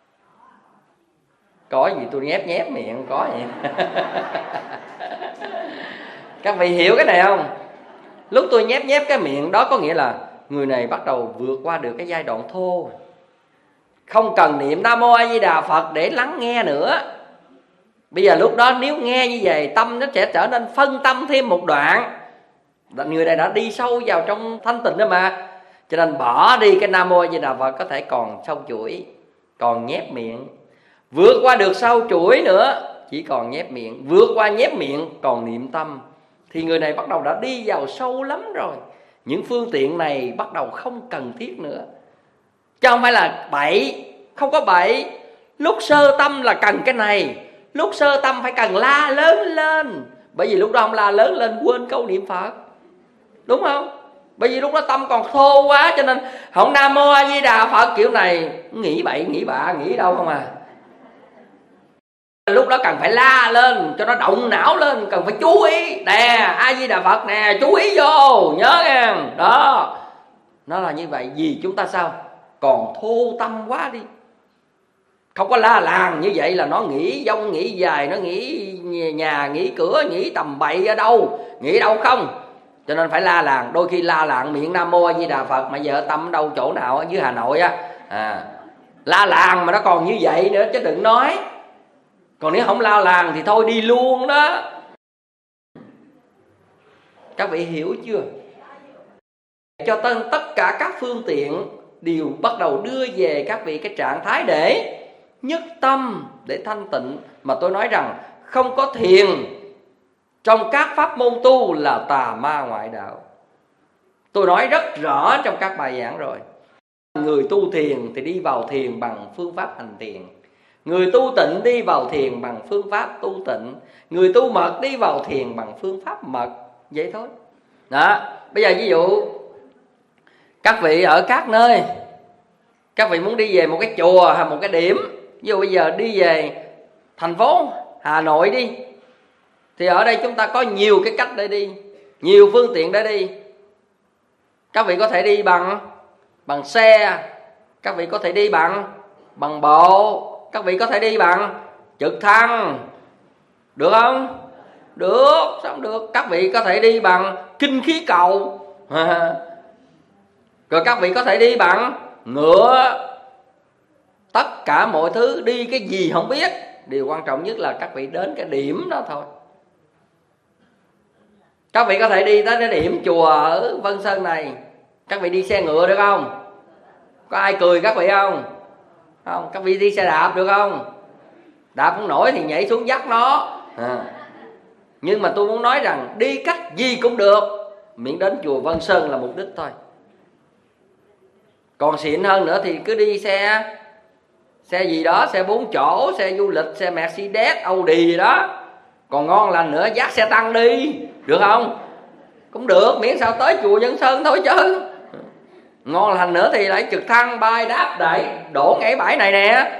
Có gì tôi nhép nhép miệng, có vậy. Các vị hiểu cái này không? Lúc tôi nhép nhép cái miệng đó có nghĩa là người này bắt đầu vượt qua được cái giai đoạn thô, không cần niệm Nam Mô A Di Đà Phật để lắng nghe nữa. Bây giờ lúc đó nếu nghe như vậy, tâm nó sẽ trở nên phân tâm thêm một đoạn. Người này đã đi sâu vào trong thanh tịnh đó mà. Cho nên bỏ đi cái Nam Mô A Di Đà Phật, có thể còn sâu chuỗi, còn nhép miệng. Vượt qua được sâu chuỗi nữa, chỉ còn nhép miệng. Vượt qua nhép miệng còn niệm tâm, thì người này bắt đầu đã đi vào sâu lắm rồi. Những phương tiện này bắt đầu không cần thiết nữa. Chứ không phải là bậy, không có bậy. Lúc sơ tâm là cần cái này, lúc sơ tâm phải cần la lớn lên. Bởi vì lúc đó không la lớn lên quên câu niệm Phật, đúng không? Bởi vì lúc đó tâm còn thô quá, cho nên không Nam Mô A Di Đà Phật kiểu này, nghĩ bậy nghĩ bạ, nghĩ đâu không à. Lúc đó cần phải la lên cho nó động não lên, cần phải chú ý nè, A Di Đà Phật nè, chú ý vô, nhớ nghe đó. Nó là như vậy. Vì chúng ta sao? Còn thô tâm quá đi. Không có la làng như vậy là nó nghĩ dông, nghĩ dài, nó nghĩ nhà, nghĩ cửa, nghĩ tầm bậy ở đâu, nghĩ đâu không. Cho nên phải la làng. Đôi khi la làng miệng Nam Mô A Di Đà Phật mà vợ tâm đâu chỗ nào ở dưới Hà Nội á, à, la làng mà nó còn như vậy nữa chứ đừng nói. Còn nếu không la làng thì thôi đi luôn đó. Các vị hiểu chưa? Cho tên tất cả các phương tiện đều bắt đầu đưa về các vị cái trạng thái để nhất tâm, để thanh tịnh. Mà tôi nói rằng không có thiền trong các pháp môn tu là tà ma ngoại đạo. Tôi nói rất rõ trong các bài giảng rồi. Người tu thiền thì đi vào thiền bằng phương pháp hành thiền. Người tu tịnh đi vào thiền bằng phương pháp tu tịnh. Người tu mật đi vào thiền bằng phương pháp mật. Vậy thôi. Đó. Bây giờ ví dụ các vị ở các nơi, các vị muốn đi về một cái chùa hay một cái điểm, ví dụ bây giờ đi về thành phố Hà Nội đi, thì ở đây chúng ta có nhiều cái cách để đi, nhiều phương tiện để đi. Các vị có thể đi bằng bằng xe, các vị có thể đi bằng bằng bộ, các vị có thể đi bằng trực thăng, được không? Được, sao không được? Các vị có thể đi bằng kinh khí cầu, rồi các vị có thể đi bằng ngựa. Tất cả mọi thứ đi cái gì không biết, điều quan trọng nhất là các vị đến cái điểm đó thôi. Các vị có thể đi tới cái điểm chùa ở Vân Sơn này, các vị đi xe ngựa được không? Có ai cười các vị không? Không. Các vị đi xe đạp được không? Đạp không nổi thì nhảy xuống dắt nó, à. Nhưng mà tôi muốn nói rằng đi cách gì cũng được, miễn đến chùa Vân Sơn là mục đích thôi. Còn xịn hơn nữa thì cứ đi xe Xe gì đó, xe bốn chỗ, xe du lịch, xe Mercedes, Audi gì đó. Còn ngon lành nữa dắt xe tăng đi, được không? Cũng được, miễn sao tới chùa Vân Sơn thôi chứ. Ngon lành nữa thì lại trực thăng bay đáp đẩy đổ ngay bãi này nè.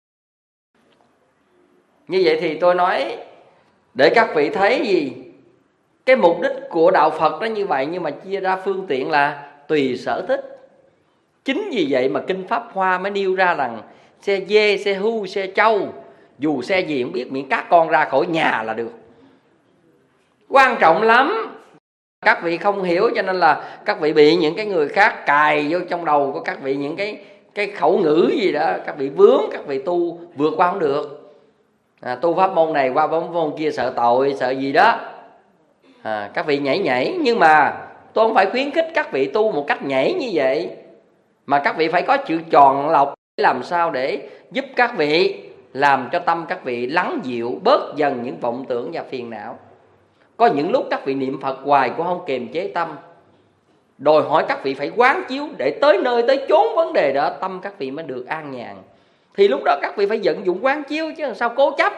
Như vậy thì tôi nói để các vị thấy gì, cái mục đích của đạo Phật nó như vậy, nhưng mà chia ra phương tiện là tùy sở thích. Chính vì vậy mà Kinh Pháp Hoa mới nêu ra rằng xe dê, xe hưu, xe trâu, dù xe gì không biết, miễn các con ra khỏi nhà là được. Quan trọng lắm. Các vị không hiểu cho nên là các vị bị những cái người khác cài vô trong đầu của các vị những cái cái khẩu ngữ gì đó, các vị vướng, các vị tu vượt qua không được. À, tu pháp môn này qua pháp môn kia sợ tội, sợ gì đó. À, các vị nhảy nhảy, nhưng mà tôi không phải khuyến khích các vị tu một cách nhảy như vậy, mà các vị phải có sự chọn lọc làm sao để giúp các vị làm cho tâm các vị lắng dịu, bớt dần những vọng tưởng và phiền não. Có những lúc các vị niệm Phật hoài cũng không kiềm chế tâm, đòi hỏi các vị phải quán chiếu để tới nơi tới chốn vấn đề đó tâm các vị mới được an nhàn. Thì lúc đó các vị phải vận dụng quán chiếu chứ làm sao cố chấp.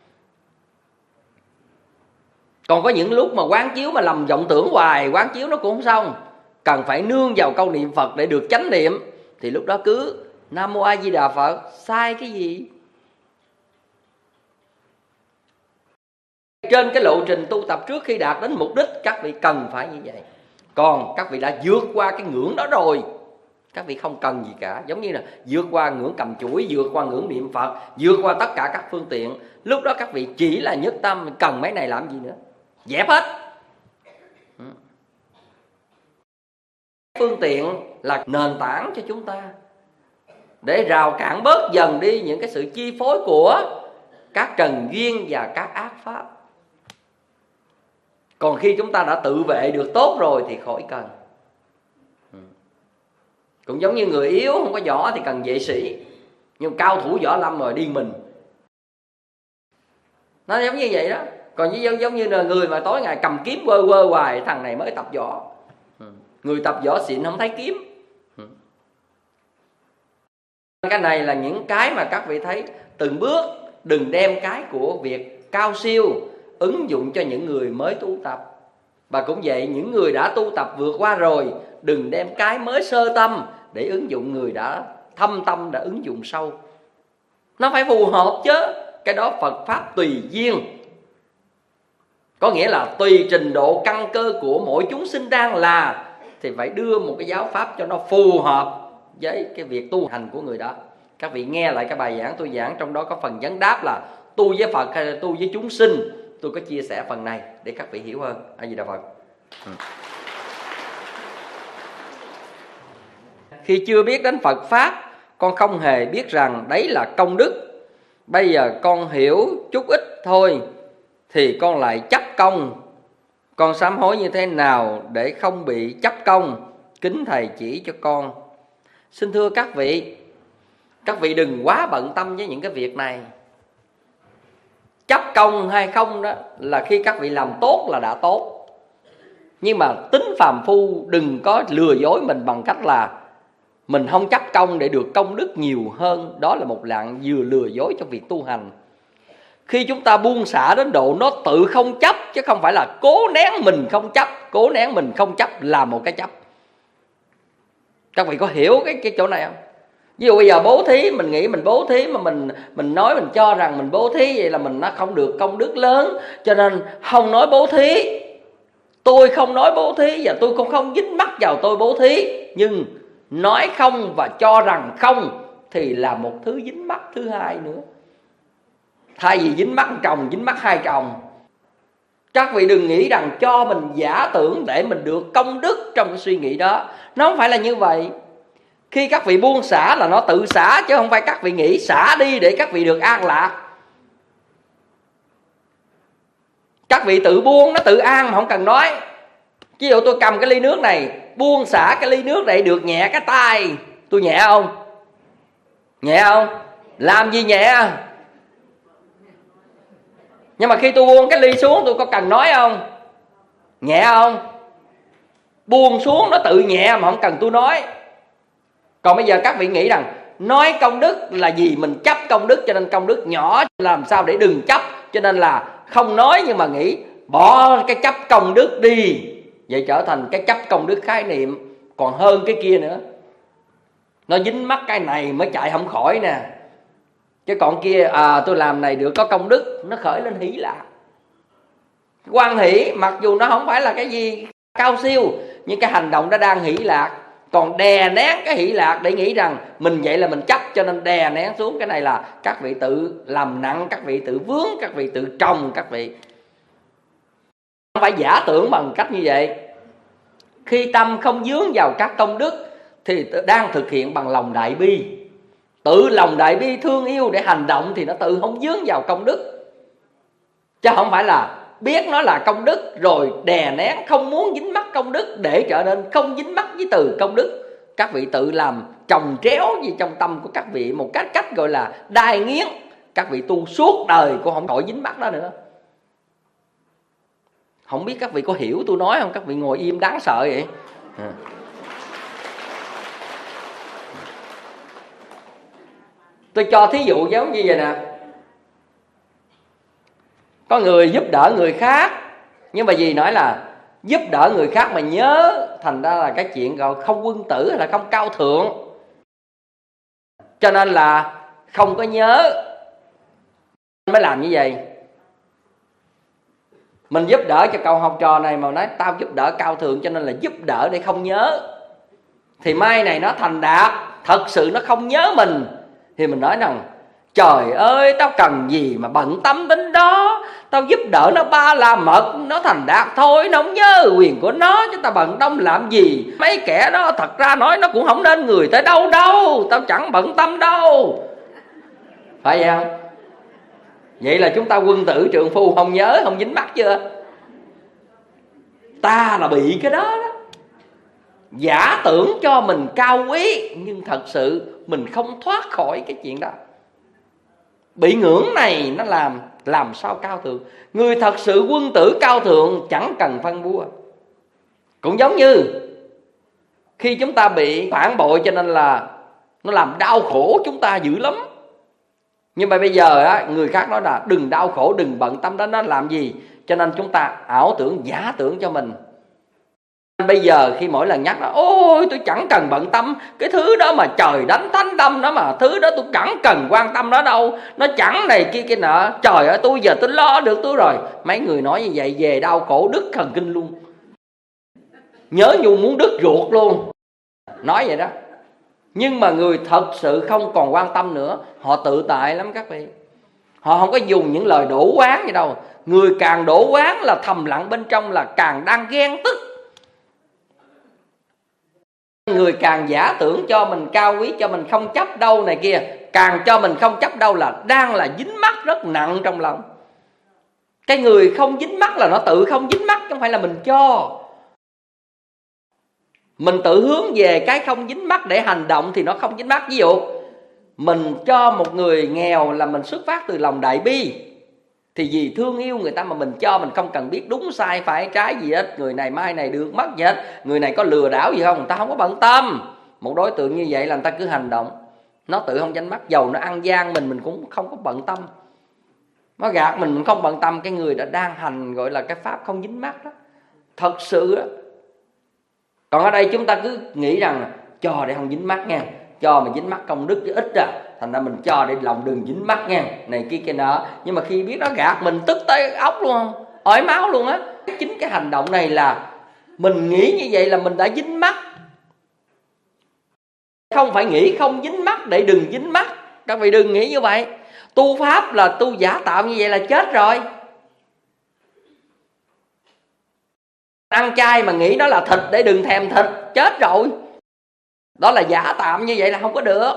Còn có những lúc mà quán chiếu mà lầm vọng tưởng hoài, quán chiếu nó cũng không xong, cần phải nương vào câu niệm Phật để được chánh niệm, thì lúc đó cứ Nam Mô A Di Đà Phật. Sai cái gì? Trên cái lộ trình tu tập trước khi đạt đến mục đích, các vị cần phải như vậy. Còn các vị đã vượt qua cái ngưỡng đó rồi, các vị không cần gì cả. Giống như là vượt qua ngưỡng cầm chuỗi, vượt qua ngưỡng niệm Phật, vượt qua tất cả các phương tiện. Lúc đó các vị chỉ là nhất tâm, cần mấy này làm gì nữa, dẹp hết. Phương tiện là nền tảng cho chúng ta, để rào cản bớt dần đi những cái sự chi phối của các trần duyên và các ác pháp. Còn khi chúng ta đã tự vệ được tốt rồi thì khỏi cần. Cũng giống như người yếu không có võ thì cần vệ sĩ, nhưng cao thủ võ lâm rồi đi mình. Nó giống như vậy đó. Còn giống, giống như là người mà tối ngày cầm kiếm quơ quơ hoài, thằng này mới tập võ. Người tập võ xịn không thấy kiếm. Cái này là những cái mà các vị thấy từng bước. Đừng đem cái của việc cao siêu ứng dụng cho những người mới tu tập. Và cũng vậy, những người đã tu tập vượt qua rồi, đừng đem cái mới sơ tâm để ứng dụng người đã thâm tâm, đã ứng dụng sâu. Nó phải phù hợp chứ. Cái đó Phật Pháp tùy duyên, có nghĩa là tùy trình độ căn cơ của mỗi chúng sinh đang là, thì phải đưa một cái giáo pháp cho nó phù hợp với cái việc tu hành của người đó. Các vị nghe lại cái bài giảng tôi giảng, trong đó có phần vấn đáp là tu với Phật hay là tu với chúng sinh. Tôi có chia sẻ phần này để các vị hiểu hơn. A Di Đà Phật. Ừ. Khi chưa biết đến Phật Pháp, con không hề biết rằng đấy là công đức. Bây giờ con hiểu chút ít thôi thì con lại chấp công. Con sám hối như thế nào để không bị chấp công? Kính Thầy chỉ cho con. Xin thưa các vị, các vị đừng quá bận tâm với những cái việc này. Chấp công hay không đó là khi các vị làm tốt là đã tốt. Nhưng mà tính phàm phu đừng có lừa dối mình bằng cách là mình không chấp công để được công đức nhiều hơn. Đó là một dạng vừa lừa dối trong việc tu hành. Khi chúng ta buông xả đến độ nó tự không chấp, chứ không phải là cố nén mình không chấp. Cố nén mình không chấp là một cái chấp. Các vị có hiểu cái, cái chỗ này không? Ví dụ bây giờ bố thí, mình nghĩ mình bố thí mà mình mình nói mình cho rằng mình bố thí vậy là mình nó không được công đức lớn, cho nên không nói bố thí. Tôi không nói bố thí và tôi cũng không dính mắc vào tôi bố thí. Nhưng nói không và cho rằng không thì là một thứ dính mắc thứ hai nữa. Thay vì dính mắc chồng, dính mắc hai chồng. Các vị đừng nghĩ rằng cho mình giả tưởng để mình được công đức trong cái suy nghĩ đó. Nó không phải là như vậy. Khi các vị buông xả là nó tự xả, chứ không phải các vị nghĩ xả đi để các vị được an lạc. Các vị tự buông nó tự an mà không cần nói. Ví dụ tôi cầm cái ly nước này, buông xả cái ly nước này được nhẹ cái tay, tôi nhẹ không? Nhẹ không? Làm gì nhẹ? Nhưng mà khi tôi buông cái ly xuống, tôi có cần nói không? Nhẹ không? Buông xuống nó tự nhẹ mà không cần tôi nói. Còn bây giờ các vị nghĩ rằng nói công đức là gì? Mình chấp công đức cho nên công đức nhỏ, làm sao để đừng chấp, cho nên là không nói, nhưng mà nghĩ bỏ cái chấp công đức đi. Vậy trở thành cái chấp công đức khái niệm còn hơn cái kia nữa. Nó dính mắc cái này mới chạy không khỏi nè. Chứ còn kia à tôi làm này được có công đức, nó khởi lên hỷ lạc. Hoan hỷ mặc dù nó không phải là cái gì cao siêu, nhưng cái hành động đó đang hỷ lạc. Còn đè nén cái hỷ lạc để nghĩ rằng mình vậy là mình chấp, cho nên đè nén xuống. Cái này là các vị tự làm nặng, các vị tự vướng, các vị tự trồng. Các vị không phải giả tưởng bằng cách như vậy. Khi tâm không vướng vào các công đức thì đang thực hiện bằng lòng đại bi. Tự lòng đại bi thương yêu để hành động thì nó tự không vướng vào công đức. Chứ không phải là biết nó là công đức rồi đè nén, không muốn dính mắc công đức để trở nên không dính mắc với từ công đức. Các vị tự làm trồng tréo gì trong tâm của các vị một cách cách gọi là đai nghiến. Các vị tu suốt đời cũng không khỏi dính mắc đó nữa. Không biết các vị có hiểu tôi nói không? Các vị ngồi im đáng sợ vậy. À. Tôi cho thí dụ giống như vậy nè. Có người giúp đỡ người khác, nhưng mà gì nói là giúp đỡ người khác mà nhớ, thành ra là cái chuyện gọi không quân tử hay là không cao thượng, cho nên là không có nhớ mới làm như vậy. Mình giúp đỡ cho cậu học trò này mà nói tao giúp đỡ cao thượng cho nên là giúp đỡ để không nhớ, thì mai này nó thành đạt, thật sự nó không nhớ mình, thì mình nói rằng trời ơi tao cần gì mà bận tâm đến đó, tao giúp đỡ nó ba la mật, nó thành đạt thôi, nó không nhớ quyền của nó, chứ tao bận tâm làm gì. Mấy kẻ đó thật ra nói nó cũng không nên người tới đâu đâu, tao chẳng bận tâm đâu. Phải vậy không? Vậy là chúng ta quân tử trượng phu không nhớ, không dính mắc chưa? Ta là bị cái đó đó. Giả tưởng cho mình cao quý, nhưng thật sự mình không thoát khỏi cái chuyện đó. Bị ngưỡng này nó làm làm sao cao thượng. Người thật sự quân tử cao thượng chẳng cần phân bua. Cũng giống như khi chúng ta bị phản bội cho nên là nó làm đau khổ chúng ta dữ lắm. Nhưng mà bây giờ á, người khác nói là đừng đau khổ, đừng bận tâm đến nó làm gì, cho nên chúng ta ảo tưởng, giả tưởng cho mình. Bây giờ khi mỗi lần nhắc đó, ôi tôi chẳng cần bận tâm cái thứ đó mà trời đánh thánh đâm đó, mà thứ đó tôi chẳng cần quan tâm nó đâu, nó chẳng này kia kia nọ, trời ơi tôi giờ tôi lo được tôi rồi. Mấy người nói như vậy về đau khổ đứt thần kinh luôn, nhớ nhung muốn đứt ruột luôn, nói vậy đó. Nhưng mà người thật sự không còn quan tâm nữa, họ tự tại lắm các vị. Họ không có dùng những lời đổ oán gì đâu. Người càng đổ oán là thầm lặng bên trong là càng đang ghen tức. Người càng giả tưởng cho mình cao quý, cho mình không chấp đâu này kia, càng cho mình không chấp đâu là đang là dính mắc rất nặng trong lòng. Cái người không dính mắc là nó tự không dính mắc, không phải là mình cho. Mình tự hướng về cái không dính mắc để hành động thì nó không dính mắc. Ví dụ mình cho một người nghèo là mình xuất phát từ lòng đại bi, thì vì thương yêu người ta mà mình cho, mình không cần biết đúng sai phải trái gì hết. Người này mai này được mất gì hết, người này có lừa đảo gì không, người ta không có bận tâm. Một đối tượng như vậy là người ta cứ hành động, nó tự không dính mắc. Dầu nó ăn gian mình, mình cũng không có bận tâm. Nó gạt mình, mình không bận tâm. Cái người đã đang hành gọi là cái pháp không dính mắc đó, thật sự đó. Còn ở đây chúng ta cứ nghĩ rằng cho để không dính mắc nha, cho mà dính mắc công đức chứ ít à, thành ra mình cho để lòng đừng dính mắc nha, này kia kia nọ. Nhưng mà khi biết nó gạt mình, tức tới óc luôn không, ỏi máu luôn á. Chính cái hành động này là mình nghĩ như vậy là mình đã dính mắc. Không phải nghĩ không dính mắc để đừng dính mắc. Các vị đừng nghĩ như vậy. Tu pháp là tu giả tạo như vậy là chết rồi. Ăn chay mà nghĩ nó là thịt để đừng thèm thịt, chết rồi. Đó là giả tạm, như vậy là không có được.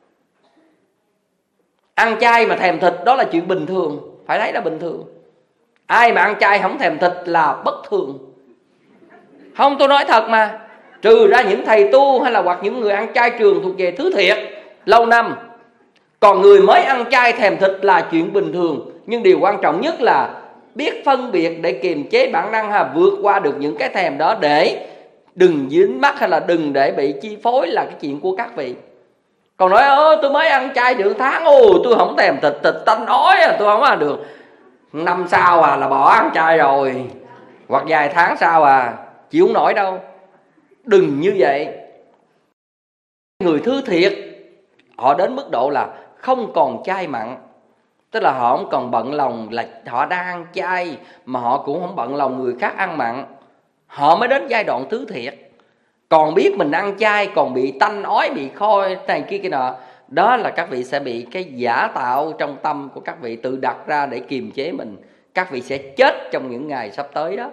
Ăn chay mà thèm thịt đó là chuyện bình thường, phải thấy là bình thường. Ai mà ăn chay không thèm thịt là bất thường. Không, tôi nói thật mà. Trừ ra những thầy tu hay là hoặc những người ăn chay trường thuộc về thứ thiệt lâu năm. Còn người mới ăn chay thèm thịt là chuyện bình thường. Nhưng điều quan trọng nhất là biết phân biệt để kiềm chế bản năng, ha, vượt qua được những cái thèm đó để đừng dính mắc hay là đừng để bị chi phối là cái chuyện của các vị. Còn nói ơ tôi mới ăn chay được tháng, ồ tôi không thèm thịt, thịt tanh ói à, tôi không ăn được. Năm sau à là bỏ ăn chay rồi, hoặc vài tháng sau à chịu không nổi đâu. Đừng như vậy. Người thứ thiệt họ đến mức độ là không còn chay mặn, tức là họ không còn bận lòng là họ đang ăn chay, mà họ cũng không bận lòng người khác ăn mặn. Họ mới đến giai đoạn thứ thiệt. Còn biết mình ăn chay còn bị tanh ói, bị khôi này kia kia nọ, đó là các vị sẽ bị cái giả tạo trong tâm của các vị tự đặt ra để kiềm chế mình. Các vị sẽ chết trong những ngày sắp tới đó.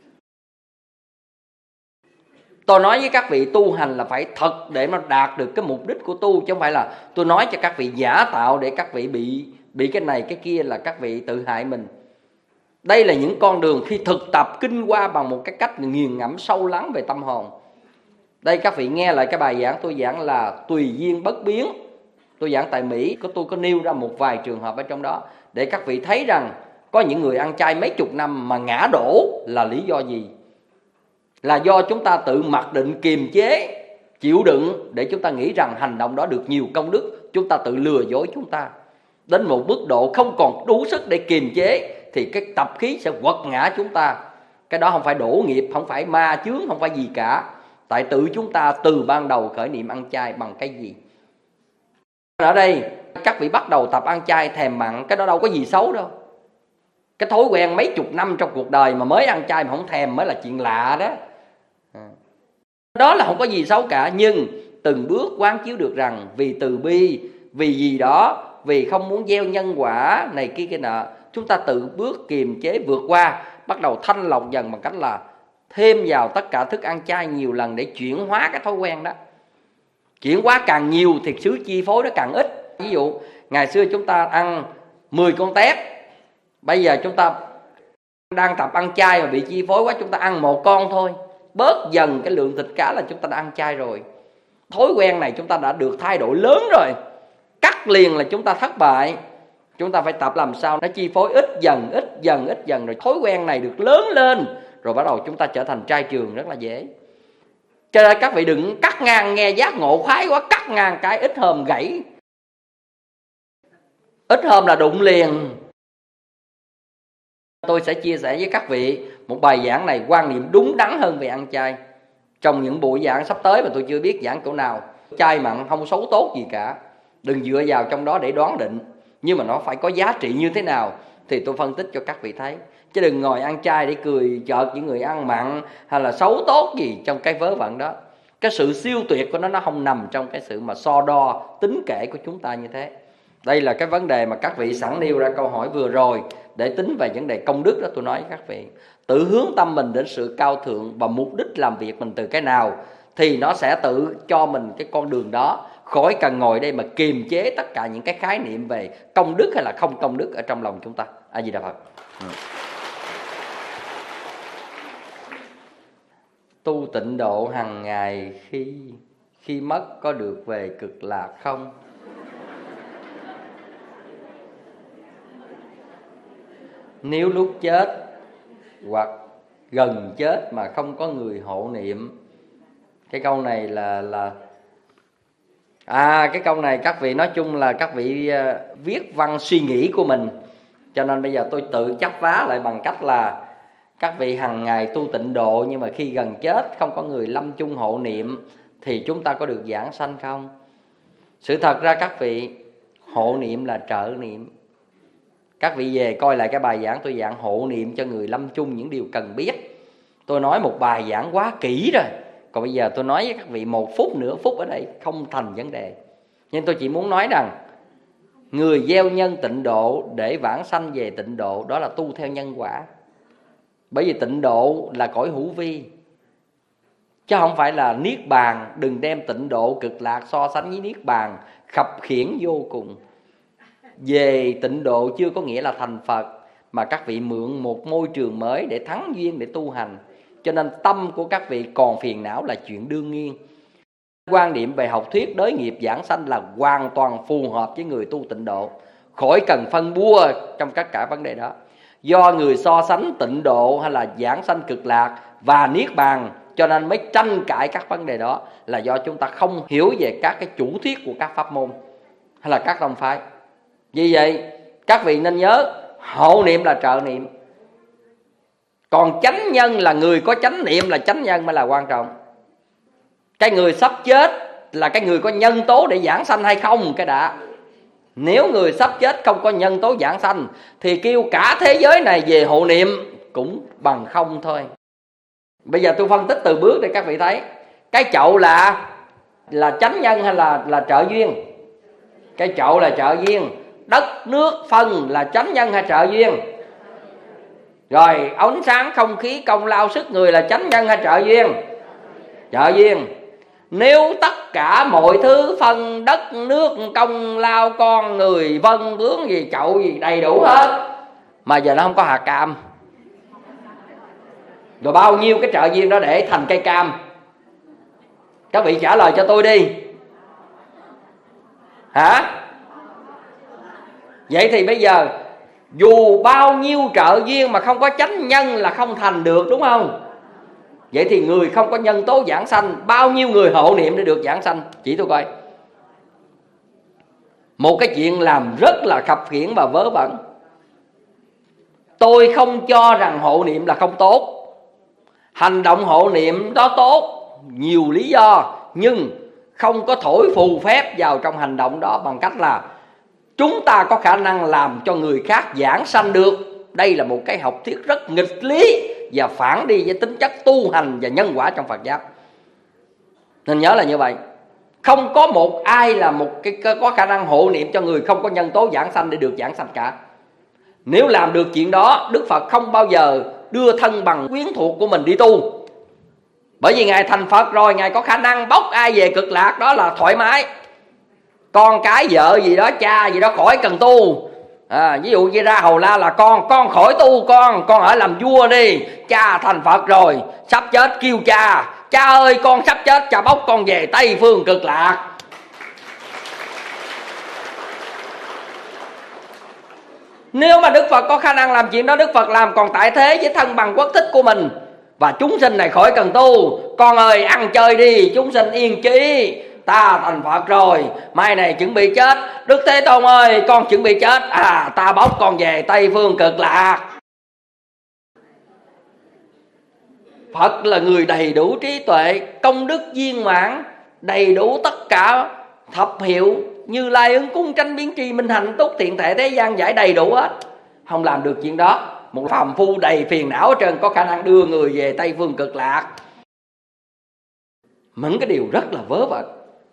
Tôi nói với các vị tu hành là phải thật để nó đạt được cái mục đích của tu, chứ không phải là tôi nói cho các vị giả tạo để các vị bị bị cái này cái kia là các vị tự hại mình. Đây là những con đường khi thực tập kinh qua bằng một cái cách nghiền ngẫm sâu lắng về tâm hồn. Đây các vị nghe lại cái bài giảng tôi giảng là tùy duyên bất biến. Tôi giảng tại Mỹ, có tôi có nêu ra một vài trường hợp ở trong đó để các vị thấy rằng có những người ăn chay mấy chục năm mà ngã đổ là lý do gì. Là do chúng ta tự mặc định kiềm chế, chịu đựng để chúng ta nghĩ rằng hành động đó được nhiều công đức. Chúng ta tự lừa dối chúng ta đến một mức độ không còn đủ sức để kiềm chế, thì cái tập khí sẽ quật ngã chúng ta. Cái đó không phải đổ nghiệp, không phải ma chướng, không phải gì cả. Tại tự chúng ta từ ban đầu khởi niệm ăn chay bằng cái gì. Ở đây các vị bắt đầu tập ăn chay thèm mặn, cái đó đâu có gì xấu đâu. Cái thói quen mấy chục năm trong cuộc đời mà mới ăn chay mà không thèm mới là chuyện lạ đó. Đó là không có gì xấu cả. Nhưng từng bước quán chiếu được rằng vì từ bi, vì gì đó, vì không muốn gieo nhân quả này kia kia nọ, chúng ta tự bước kiềm chế vượt qua, bắt đầu thanh lọc dần bằng cách là thêm vào tất cả thức ăn chay nhiều lần để chuyển hóa cái thói quen đó. Chuyển hóa càng nhiều thì xứ chi phối nó càng ít. Ví dụ ngày xưa chúng ta ăn mười con tép, bây giờ chúng ta đang tập ăn chay mà bị chi phối quá, chúng ta ăn một con thôi, bớt dần cái lượng thịt cá là chúng ta đã ăn chay rồi. Thói quen này chúng ta đã được thay đổi lớn rồi. Cắt liền là chúng ta thất bại. Chúng ta phải tập làm sao nó chi phối ít dần, ít dần, ít dần, rồi thói quen này được lớn lên, rồi bắt đầu chúng ta trở thành trai trường rất là dễ. Cho nên các vị đừng cắt ngang, nghe giác ngộ khoái quá, cắt ngang cái ít hôm gãy. Ít hôm là đụng liền. Tôi sẽ chia sẻ với các vị một bài giảng này quan niệm đúng đắn hơn về ăn chay trong những buổi giảng sắp tới mà tôi chưa biết giảng chỗ nào. Chay mặn không xấu tốt gì cả, đừng dựa vào trong đó để đoán định. Nhưng mà nó phải có giá trị như thế nào thì tôi phân tích cho các vị thấy. Chứ đừng ngồi ăn chay để cười chợt những người ăn mặn hay là xấu tốt gì trong cái vớ vẩn đó. Cái sự siêu tuyệt của nó nó không nằm trong cái sự mà so đo tính kể của chúng ta như thế. Đây là cái vấn đề mà các vị sẵn nêu ra câu hỏi vừa rồi để tính về vấn đề công đức đó. Tôi nói với các vị, tự hướng tâm mình đến sự cao thượng và mục đích làm việc mình từ cái nào thì nó sẽ tự cho mình cái con đường đó, khỏi cần ngồi đây mà kiềm chế tất cả những cái khái niệm về công đức hay là không công đức ở trong lòng chúng ta. A Di Đà Phật. Ừ. Tu tịnh độ hàng ngày khi khi mất có được về cực lạc không? Nếu lúc chết hoặc gần chết mà không có người hộ niệm. Cái câu này là là À cái câu này các vị nói chung là các vị uh, viết văn suy nghĩ của mình. Cho nên bây giờ tôi tự chấp vá lại bằng cách là các vị hàng ngày tu tịnh độ, nhưng mà khi gần chết không có người lâm chung hộ niệm thì chúng ta có được giảng sanh không? Sự thật ra các vị, hộ niệm là trợ niệm. Các vị về coi lại cái bài giảng tôi giảng hộ niệm cho người lâm chung những điều cần biết. Tôi nói một bài giảng quá kỹ rồi. Còn bây giờ tôi nói với các vị một phút, nửa phút ở đây không thành vấn đề. Nhưng tôi chỉ muốn nói rằng người gieo nhân tịnh độ để vãng sanh về tịnh độ, đó là tu theo nhân quả. Bởi vì tịnh độ là cõi hữu vi, chứ không phải là niết bàn. Đừng đem tịnh độ cực lạc so sánh với niết bàn, khập khiễng vô cùng. Về tịnh độ chưa có nghĩa là thành Phật, mà các vị mượn một môi trường mới để thắng duyên để tu hành. Cho nên tâm của các vị còn phiền não là chuyện đương nhiên. Quan điểm về học thuyết đới nghiệp giảng sanh là hoàn toàn phù hợp với người tu tịnh độ, khỏi cần phân bua trong tất cả vấn đề đó. Do người so sánh tịnh độ hay là giảng sanh cực lạc và niết bàn, cho nên mới tranh cãi các vấn đề đó, là do chúng ta không hiểu về các cái chủ thuyết của các pháp môn hay là các tông phái. Vì vậy các vị nên nhớ, hộ niệm là trợ niệm, còn chánh nhân là người có chánh niệm, là chánh nhân mới là quan trọng. Cái người sắp chết là cái người có nhân tố để giảng sanh hay không cái đã. Nếu người sắp chết không có nhân tố giảng sanh thì kêu cả thế giới này về hộ niệm cũng bằng không thôi. Bây giờ tôi phân tích từ bước để các vị thấy. Cái chậu là là chánh nhân hay là là trợ duyên? Cái chậu là trợ duyên. Đất, nước, phân là chánh nhân hay trợ duyên? Rồi ánh sáng, không khí, công lao, sức người là chánh nhân hay trợ duyên? Trợ duyên. Nếu tất cả mọi thứ, phân, đất, nước, công lao, con người, vân vướng gì, chậu gì đầy đủ hết, mà giờ nó không có hạt cam, rồi bao nhiêu cái trợ duyên đó để thành cây cam? Các vị trả lời cho tôi đi. Hả? Vậy thì bây giờ dù bao nhiêu trợ duyên mà không có chánh nhân là không thành được, đúng không? Vậy thì người không có nhân tố giảng sanh, bao nhiêu người hộ niệm để được giảng sanh? Chỉ tôi coi. Một cái chuyện làm rất là khập khiễng và vớ vẩn. Tôi không cho rằng hộ niệm là không tốt. Hành động hộ niệm đó tốt, nhiều lý do, nhưng không có thổi phù phép vào trong hành động đó bằng cách là chúng ta có khả năng làm cho người khác giảng sanh được. Đây là một cái học thuyết rất nghịch lý và phản đi với tính chất tu hành và nhân quả trong Phật giáo. Nên nhớ là như vậy. Không có một ai là một cái có khả năng hộ niệm cho người không có nhân tố giảng sanh để được giảng sanh cả. Nếu làm được chuyện đó, Đức Phật không bao giờ đưa thân bằng quyến thuộc của mình đi tu. Bởi vì Ngài thành Phật rồi, Ngài có khả năng bốc ai về cực lạc, đó là thoải mái. Con cái vợ gì đó, cha gì đó khỏi cần tu. À, ví dụ như ra Hầu La là con, con khỏi tu, con con ở làm vua đi. Cha thành Phật rồi, sắp chết kêu cha, cha ơi con sắp chết, cha bốc con về Tây Phương cực lạc. Nếu mà Đức Phật có khả năng làm chuyện đó, Đức Phật làm còn tại thế với thân bằng quốc thích của mình. Và chúng sinh này khỏi cần tu. Con ơi ăn chơi đi, chúng sinh yên chí, ta thành Phật rồi, mai này chuẩn bị chết. Đức Thế Tôn ơi con chuẩn bị chết, à ta bốc con về Tây Phương cực lạc. Phật là người đầy đủ trí tuệ, công đức viên mãn, đầy đủ tất cả thập hiệu, Như Lai ứng cúng tránh biến tri minh hạnh túc thiện thể thế gian giải đầy đủ hết. Không làm được chuyện đó. Một phàm phu đầy phiền não ở trên có khả năng đưa người về Tây Phương cực lạc. những cái điều rất là vớ vẩn.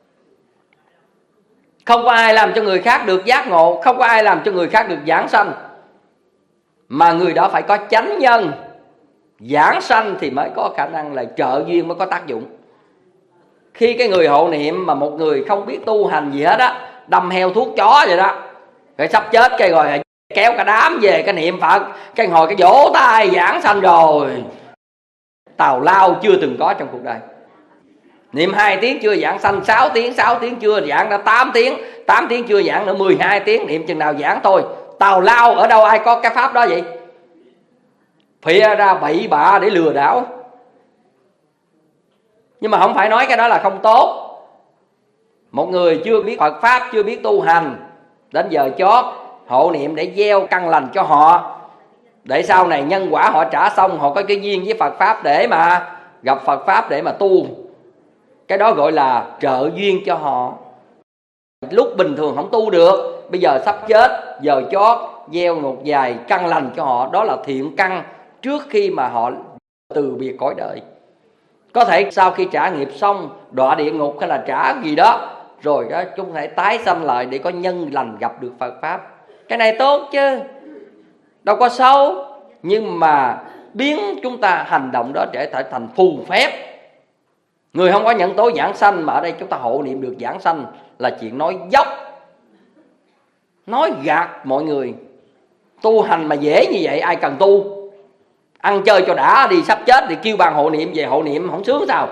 Không có ai làm cho người khác được giác ngộ, không có ai làm cho người khác được giảng sanh, mà người đó phải có chánh nhân. Giảng sanh thì mới có khả năng là trợ duyên, mới có tác dụng. Khi cái người hộ niệm mà một người không biết tu hành gì hết á, đâm heo thuốc chó vậy đó, rồi sắp chết cái rồi kéo cả đám về cái niệm Phật, cái ngồi cái vỗ tay giảng sanh rồi. Tào lao chưa từng có trong cuộc đời. Niệm hai tiếng chưa giảng sanh, sáu tiếng, sáu tiếng chưa giảng, đã tám tiếng, tám tiếng chưa giảng nữa, mười hai tiếng, niệm chừng nào giảng thôi. Tào lao ở đâu ai có cái pháp đó vậy? Phịa ra bậy bạ để lừa đảo. Nhưng mà không phải nói cái đó là không tốt. Một người chưa biết Phật Pháp, chưa biết tu hành, đến giờ chót hộ niệm để gieo căn lành cho họ, để sau này nhân quả họ trả xong, họ có cái duyên với Phật Pháp để mà gặp Phật Pháp để mà tu. Cái đó gọi là trợ duyên cho họ. Lúc bình thường không tu được, bây giờ sắp chết, giờ chót gieo một vài căn lành cho họ. Đó là thiện căn trước khi mà họ từ biệt cõi đời. Có thể sau khi trả nghiệp xong, đọa địa ngục hay là trả gì đó, rồi đó chúng thể tái sanh lại để có nhân lành gặp được Phật Pháp. Cái này tốt chứ, đâu có xấu. Nhưng mà biến chúng ta hành động đó để trở thành phù phép. Người không có nhận tố giảng sanh mà ở đây chúng ta hộ niệm được giảng sanh là chuyện nói dốc, nói gạt mọi người. Tu hành mà dễ như vậy ai cần tu. Ăn chơi cho đã đi, sắp chết thì kêu bằng hộ niệm về hộ niệm không sướng sao?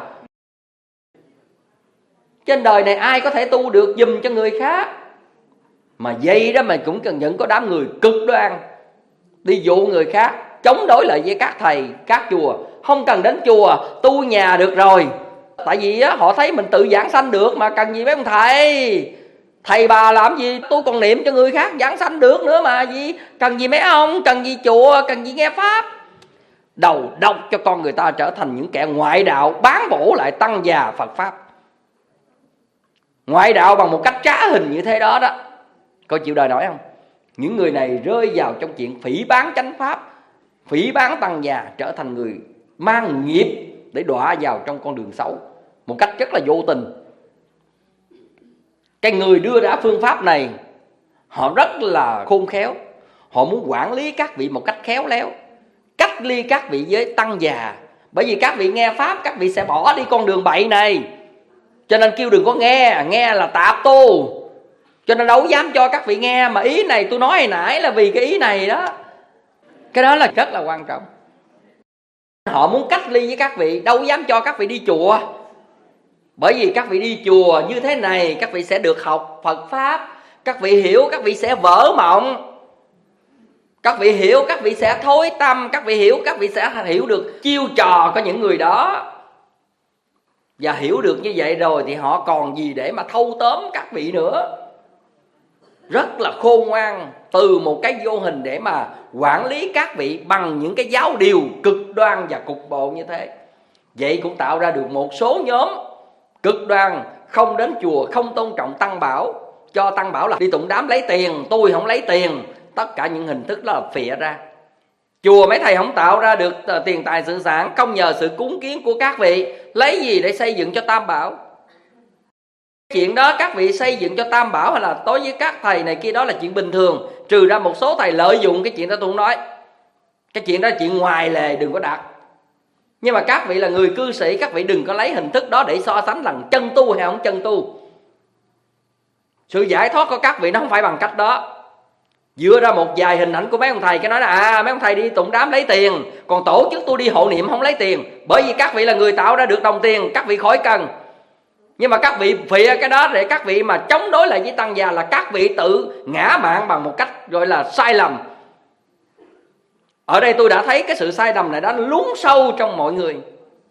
Trên đời này ai có thể tu được giùm cho người khác. Mà vậy đó mà cũng cần những có đám người cực đoan đi dụ người khác, chống đối lại với các thầy, các chùa. Không cần đến chùa, tu nhà được rồi. Tại vì á, họ thấy mình tự giảng sanh được mà cần gì mấy ông thầy. Thầy bà làm gì tôi còn niệm cho người khác giảng sanh được nữa mà gì. Cần gì mấy ông, cần gì chùa, cần gì nghe Pháp. Đầu độc cho con người ta trở thành những kẻ ngoại đạo, bán bổ lại tăng già Phật Pháp. Ngoại đạo bằng một cách trá hình như thế đó đó, coi chịu đời nổi không? Những người này rơi vào trong chuyện phỉ báng chánh Pháp, phỉ báng tăng già, trở thành người mang nghiệp để đọa vào trong con đường xấu một cách rất là vô tình. Cái người đưa ra phương pháp này họ rất là khôn khéo. Họ muốn quản lý các vị một cách khéo léo, cách ly các vị với tăng già. Bởi vì các vị nghe Pháp, các vị sẽ bỏ đi con đường bậy này. Cho nên kêu đừng có nghe, nghe là tạp tu. Cho nên đâu dám cho các vị nghe. Mà ý này tôi nói hồi nãy là vì cái ý này đó. Cái đó là rất là quan trọng. Họ muốn cách ly với các vị, đâu dám cho các vị đi chùa. Bởi vì các vị đi chùa như thế này, các vị sẽ được học Phật Pháp. Các vị hiểu, các vị sẽ vỡ mộng. Các vị hiểu, các vị sẽ thối tâm. Các vị hiểu, các vị sẽ hiểu được chiêu trò của những người đó. Và hiểu được như vậy rồi thì họ còn gì để mà thâu tóm các vị nữa. Rất là khôn ngoan, từ một cái vô hình để mà quản lý các vị bằng những cái giáo điều cực đoan và cục bộ như thế. Vậy cũng tạo ra được một số nhóm cực đoan, không đến chùa, không tôn trọng tăng bảo, cho tăng bảo là đi tụng đám lấy tiền, tôi không lấy tiền. Tất cả những hình thức đó là phịa ra. Chùa mấy thầy không tạo ra được tiền tài sự sản, không nhờ sự cúng kiến của các vị, lấy gì để xây dựng cho tam bảo? Chuyện đó các vị xây dựng cho tam bảo hay là đối với các thầy này kia đó là chuyện bình thường. Trừ ra một số thầy lợi dụng cái chuyện đó tôi không nói. Cái chuyện đó là chuyện ngoài lề, đừng có đặt. Nhưng mà các vị là người cư sĩ, các vị đừng có lấy hình thức đó để so sánh rằng chân tu hay không chân tu. Sự giải thoát của các vị nó không phải bằng cách đó. Dựa ra một vài hình ảnh của mấy ông thầy, cái nói là à mấy ông thầy đi tụng đám lấy tiền, còn tổ chức tôi đi hộ niệm không lấy tiền. Bởi vì các vị là người tạo ra được đồng tiền, các vị khỏi cần. Nhưng mà các vị phịa cái đó để các vị mà chống đối lại với tăng già là các vị tự ngã mạn bằng một cách gọi là sai lầm. Ở đây tôi đã thấy cái sự sai lầm này đã lún sâu trong mọi người.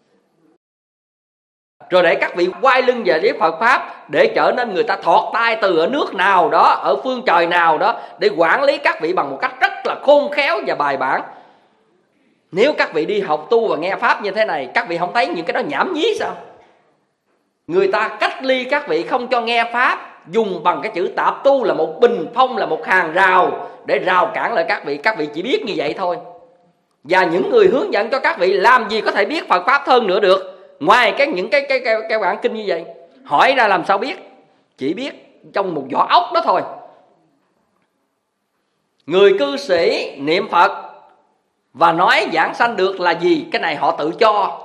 Rồi để các vị quay lưng về với Phật Pháp để trở nên người ta thọt tay từ ở nước nào đó, ở phương trời nào đó để quản lý các vị bằng một cách rất là khôn khéo và bài bản. Nếu các vị đi học tu và nghe Pháp như thế này, các vị không thấy những cái đó nhảm nhí sao? Người ta cách ly các vị không cho nghe Pháp, dùng bằng cái chữ tạp tu là một bình phong, là một hàng rào để rào cản lại các vị. Các vị chỉ biết như vậy thôi. Và những người hướng dẫn cho các vị làm gì có thể biết Phật Pháp hơn nữa được. Ngoài cái những cái cái cái, cái bản kinh như vậy, hỏi ra làm sao biết? Chỉ biết trong một vỏ ốc đó thôi. Người cư sĩ niệm Phật và nói giảng sanh được là gì? Cái này họ tự cho.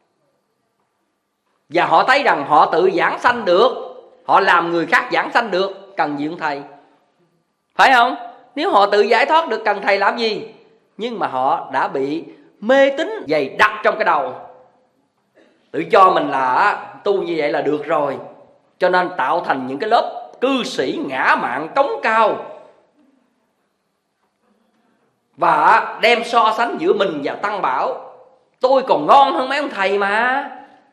Và họ thấy rằng họ tự giảng sanh được, họ làm người khác giảng sanh được, cần gì ông thầy? Phải không? Nếu họ tự giải thoát được cần thầy làm gì? Nhưng mà họ đã bị mê tín dày đặc trong cái đầu, tự cho mình là tu như vậy là được rồi, cho nên tạo thành những cái lớp cư sĩ ngã mạn cống cao, và đem so sánh giữa mình và Tăng Bảo. Tôi còn ngon hơn mấy ông thầy mà.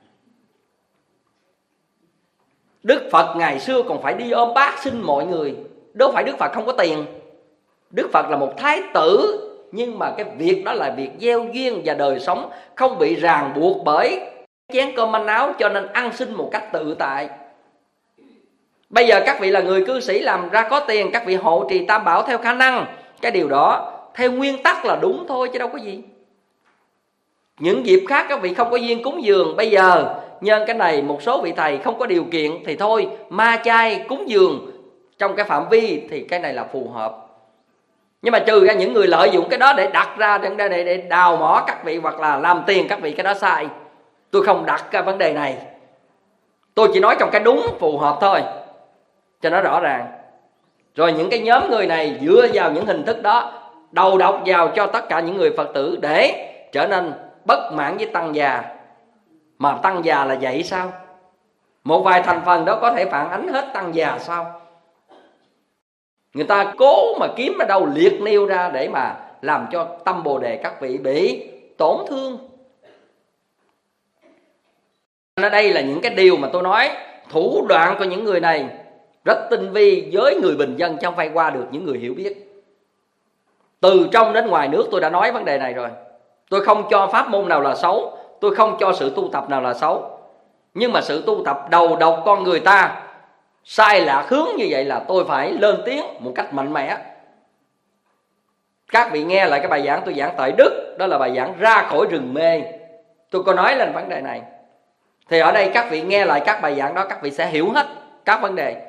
Đức Phật ngày xưa còn phải đi ôm bát xin mọi người. Đâu phải Đức Phật không có tiền. Đức Phật là một thái tử, nhưng mà cái việc đó là việc gieo duyên và đời sống không bị ràng buộc bởi chén cơm manh áo, cho nên ăn xin một cách tự tại. Bây giờ các vị là người cư sĩ làm ra có tiền, các vị hộ trì Tam Bảo theo khả năng. Cái điều đó theo nguyên tắc là đúng thôi chứ đâu có gì. Những dịp khác các vị không có duyên cúng dường, bây giờ nhân cái này một số vị thầy không có điều kiện thì thôi ma chay cúng dường trong cái phạm vi thì cái này là phù hợp. Nhưng mà trừ ra những người lợi dụng cái đó để đặt ra để, để, để đào mỏ các vị hoặc là làm tiền các vị, cái đó sai. Tôi không đặt cái vấn đề này, tôi chỉ nói trong cái đúng phù hợp thôi cho nó rõ ràng. Rồi những cái nhóm người này dựa vào những hình thức đó đầu độc vào cho tất cả những người Phật tử để trở nên bất mãn với tăng già. Mà tăng già là vậy sao? Một vài thành phần đó có thể phản ánh hết tăng già sao? Người ta cố mà kiếm ở đâu liệt nêu ra để mà làm cho tâm Bồ Đề các vị bị tổn thương. Ở đây là những cái điều mà tôi nói, thủ đoạn của những người này rất tinh vi với người bình dân, chứ không phải qua được những người hiểu biết. Từ trong đến ngoài nước tôi đã nói vấn đề này rồi. Tôi không cho pháp môn nào là xấu, tôi không cho sự tu tập nào là xấu. Nhưng mà sự tu tập đầu độc con người ta sai lạc hướng như vậy là tôi phải lên tiếng một cách mạnh mẽ. Các vị nghe lại cái bài giảng tôi giảng tại Đức, đó là bài giảng ra khỏi rừng mê. Tôi có nói lên vấn đề này. Thì ở đây các vị nghe lại các bài giảng đó, các vị sẽ hiểu hết các vấn đề.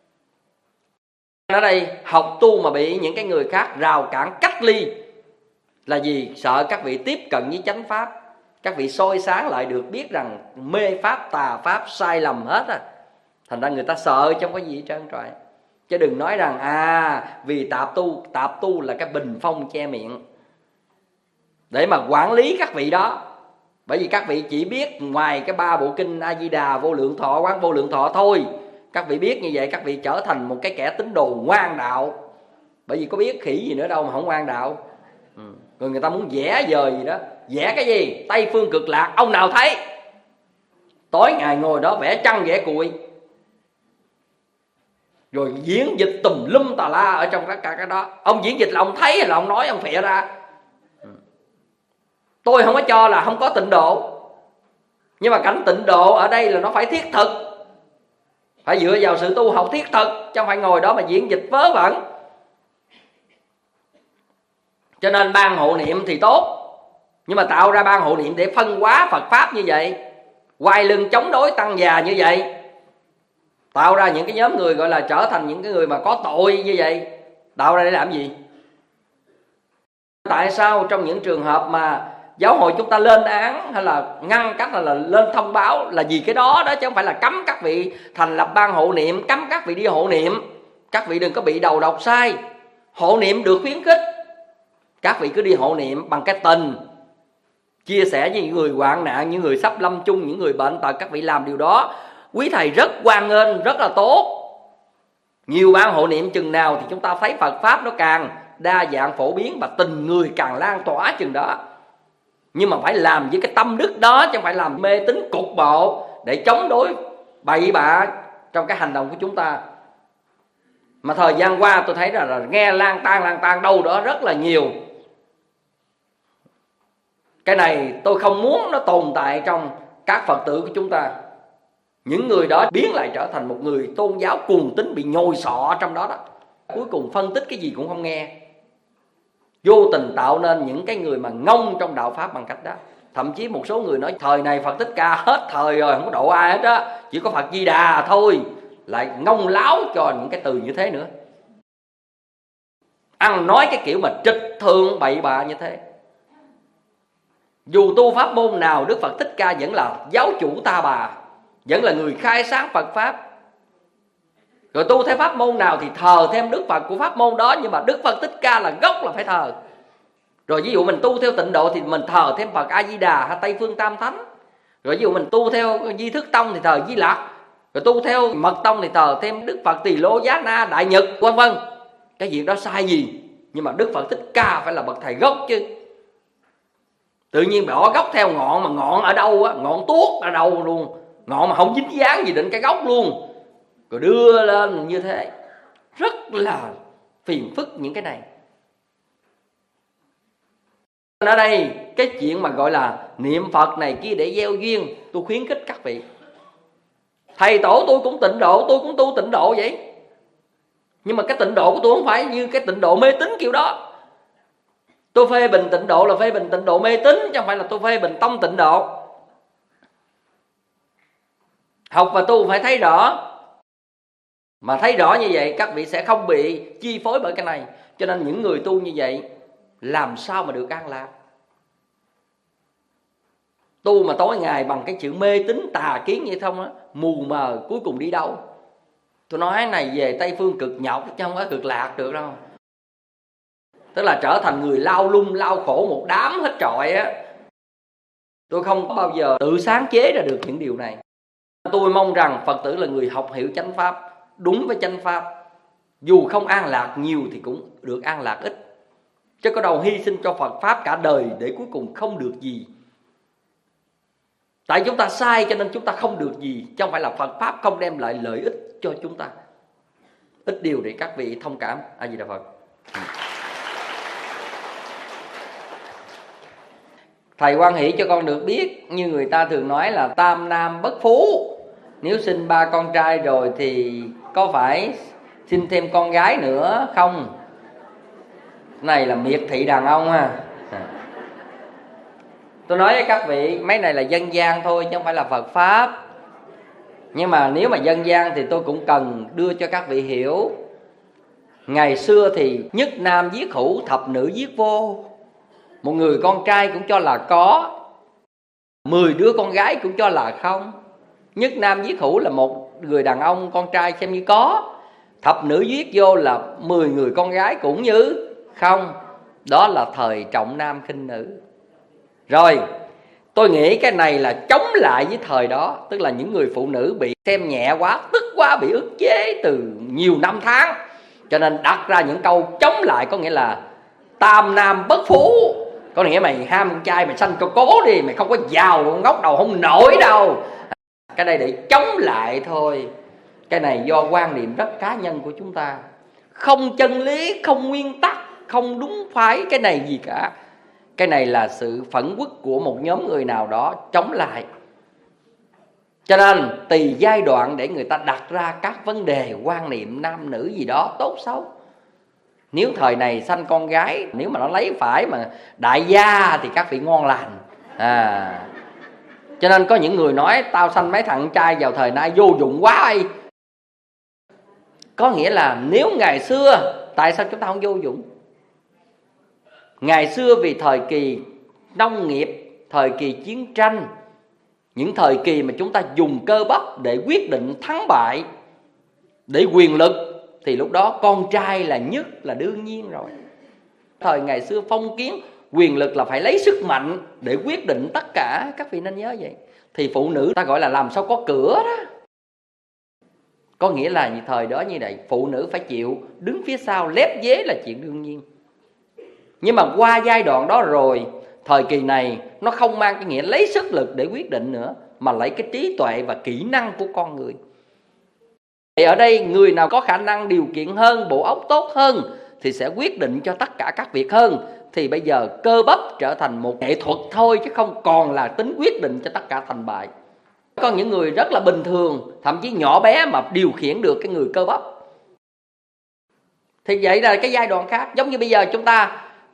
Ở đây học tu mà bị những cái người khác rào cản cách ly là gì? Sợ các vị tiếp cận với chánh pháp, các vị soi sáng lại được biết rằng mê pháp, tà pháp, sai lầm hết à. Thành ra người ta sợ trong cái gì hết trơn trọi. Chứ đừng nói rằng à vì tạp tu, tạp tu là cái bình phong che miệng để mà quản lý các vị đó. Bởi vì các vị chỉ biết ngoài cái ba bộ kinh A Di Đà, Vô Lượng Thọ, Quán Vô Lượng Thọ thôi. Các vị biết như vậy các vị trở thành một cái kẻ tín đồ ngoan đạo. Bởi vì có biết khỉ gì nữa đâu mà không ngoan đạo. Ừ. Rồi người ta muốn vẽ vời gì đó, vẽ cái gì? Tây phương cực lạc ông nào thấy? Tối ngày ngồi đó vẽ trăng vẽ cùi, rồi diễn dịch tùm lum tà la ở trong tất cả cái đó. Ông diễn dịch là ông thấy hay là ông nói, ông phịa ra? Tôi không có cho là không có tịnh độ, nhưng mà cảnh tịnh độ ở đây là nó phải thiết thực, phải dựa vào sự tu học thiết thực, chứ không phải ngồi đó mà diễn dịch vớ vẩn. Cho nên ban hộ niệm thì tốt, nhưng mà tạo ra ban hộ niệm để phân hóa Phật Pháp như vậy, quay lưng chống đối tăng già như vậy, tạo ra những cái nhóm người gọi là trở thành những cái người mà có tội như vậy, tạo ra để làm gì? Tại sao trong những trường hợp mà giáo hội chúng ta lên án hay là ngăn cách hay là lên thông báo là vì cái đó đó, chứ không phải là cấm các vị thành lập ban hộ niệm, cấm các vị đi hộ niệm. Các vị đừng có bị đầu độc sai. Hộ niệm được khuyến khích, các vị cứ đi hộ niệm bằng cái tình, chia sẻ với những người hoạn nạn, những người sắp lâm chung, những người bệnh tật. Các vị làm điều đó, quý thầy rất hoan nghênh, rất là tốt. Nhiều ban hộ niệm chừng nào thì chúng ta thấy Phật Pháp nó càng đa dạng phổ biến và tình người càng lan tỏa chừng đó. Nhưng mà phải làm với cái tâm đức đó, chứ không phải làm mê tín cục bộ để chống đối bậy bạ trong cái hành động của chúng ta. Mà thời gian qua tôi thấy là, là nghe lang tan lang tan đâu đó rất là nhiều. Cái này tôi không muốn nó tồn tại trong các Phật tử của chúng ta. Những người đó biến lại trở thành một người tôn giáo cuồng tín, bị nhồi sọ trong đó đó. Cuối cùng phân tích cái gì cũng không nghe, vô tình tạo nên những cái người mà ngông trong đạo Pháp bằng cách đó. Thậm chí một số người nói thời này Phật Thích Ca hết thời rồi, không có độ ai hết á, chỉ có Phật Di Đà thôi. Lại ngông láo cho những cái từ như thế nữa, ăn nói cái kiểu mà trịch thượng bậy bạ như thế. Dù tu pháp môn nào, Đức Phật Thích Ca vẫn là giáo chủ ta bà, vẫn là người khai sáng Phật Pháp. Rồi tu theo pháp môn nào thì thờ thêm Đức Phật của pháp môn đó, nhưng mà Đức Phật Thích Ca là gốc, là phải thờ. Rồi ví dụ mình tu theo Tịnh Độ thì mình thờ thêm Phật A Di Đà hay Tây Phương Tam Thánh. Rồi ví dụ mình tu theo Di Thức Tông thì thờ Di Lặc. Rồi tu theo Mật Tông thì thờ thêm Đức Phật Tỳ Lô Giá Na Đại Nhật, vân vân. Cái việc đó sai gì? Nhưng mà Đức Phật Thích Ca phải là bậc thầy gốc chứ. Tự nhiên bỏ gốc theo ngọn, mà ngọn ở đâu á? Ngọn tuốt ở đâu luôn, ngọn mà không dính dáng gì đến cái gốc luôn, rồi đưa lên như thế, rất là phiền phức những cái này. Ở đây cái chuyện mà gọi là niệm Phật này kia để gieo duyên, tôi khuyến khích các vị. Thầy tổ tôi cũng Tịnh Độ, tôi cũng tu Tịnh Độ vậy. Nhưng mà cái Tịnh Độ của tôi không phải như cái Tịnh Độ mê tín kiểu đó. Tôi phê bình Tịnh Độ là phê bình Tịnh Độ mê tín, chứ không phải là tôi phê bình tông Tịnh Độ. Học và tu phải thấy rõ. Mà thấy rõ như vậy các vị sẽ không bị chi phối bởi cái này. Cho nên những người tu như vậy làm sao mà được an lạc? Tu mà tối ngày bằng cái chữ mê tín tà kiến vậy không á, mù mờ, cuối cùng đi đâu? Tôi nói này về Tây Phương cực nhọc chứ không có cực lạc được đâu. Tức là trở thành người lao lung lao khổ một đám hết trọi á. Tôi không có bao giờ tự sáng chế ra được những điều này. Tôi mong rằng Phật tử là người học hiểu chánh pháp, đúng với chánh pháp. Dù không an lạc nhiều thì cũng được an lạc ít. Chứ có đâu hy sinh cho Phật Pháp cả đời để cuối cùng không được gì. Tại chúng ta sai cho nên chúng ta không được gì, chứ không phải là Phật Pháp không đem lại lợi ích cho chúng ta. Ít điều để các vị thông cảm. A Di Đà Phật. Thầy hoan hỷ cho con được biết, như người ta thường nói là tam nam bất phú. Nếu sinh ba con trai rồi thì có phải xin thêm con gái nữa không? Này là miệt thị đàn ông ha. Tôi nói với các vị, mấy này là dân gian thôi chứ không phải là Phật Pháp. Nhưng mà nếu mà dân gian thì tôi cũng cần đưa cho các vị hiểu. Ngày xưa thì nhất nam giết hữu, thập nữ giết vô. Một người con trai cũng cho là có, mười đứa con gái cũng cho là không. Nhất nam giết hữu là một người đàn ông con trai xem như có, thập nữ giết vô là mười người con gái cũng như không. Đó là thời trọng nam khinh nữ. Rồi tôi nghĩ cái này là chống lại với thời đó. Tức là những người phụ nữ bị xem nhẹ quá, tức quá, bị ức chế từ nhiều năm tháng, cho nên đặt ra những câu chống lại. Có nghĩa là tam nam bất phú, có nghĩa mày ham con trai mày sanh cho cố đi, mày không có giàu ngóc đầu không nổi đâu. Cái này để chống lại thôi. Cái này do quan niệm rất cá nhân của chúng ta, không chân lý, không nguyên tắc, không đúng phái cái này gì cả. Cái này là sự phẫn uất của một nhóm người nào đó chống lại. Cho nên tùy giai đoạn để người ta đặt ra các vấn đề quan niệm nam nữ gì đó tốt xấu. Nếu thời này sanh con gái, nếu mà nó lấy phải mà đại gia thì các vị ngon lành à. Cho nên có những người nói tao sanh mấy thằng trai vào thời nay vô dụng quá ấy. Có nghĩa là nếu ngày xưa, tại sao chúng ta không vô dụng? Ngày xưa vì thời kỳ nông nghiệp, thời kỳ chiến tranh, những thời kỳ mà chúng ta dùng cơ bắp để quyết định thắng bại, để quyền lực, thì lúc đó con trai là nhất là đương nhiên rồi. Thời ngày xưa phong kiến, quyền lực là phải lấy sức mạnh để quyết định tất cả. Các vị nên nhớ vậy. Thì phụ nữ ta gọi là làm sao có cửa đó. Có nghĩa là thời đó như vậy, phụ nữ phải chịu đứng phía sau lép vế là chuyện đương nhiên. Nhưng mà qua giai đoạn đó rồi, thời kỳ này nó không mang cái nghĩa lấy sức lực để quyết định nữa, mà lấy cái trí tuệ và kỹ năng của con người. Thì ở đây người nào có khả năng điều kiện hơn, bộ óc tốt hơn thì sẽ quyết định cho tất cả các việc hơn. Thì bây giờ cơ bắp trở thành một nghệ thuật thôi, chứ không còn là tính quyết định cho tất cả thành bại. Có những người rất là bình thường, thậm chí nhỏ bé mà điều khiển được cái người cơ bắp. Thì vậy là cái giai đoạn khác. Giống như bây giờ chúng ta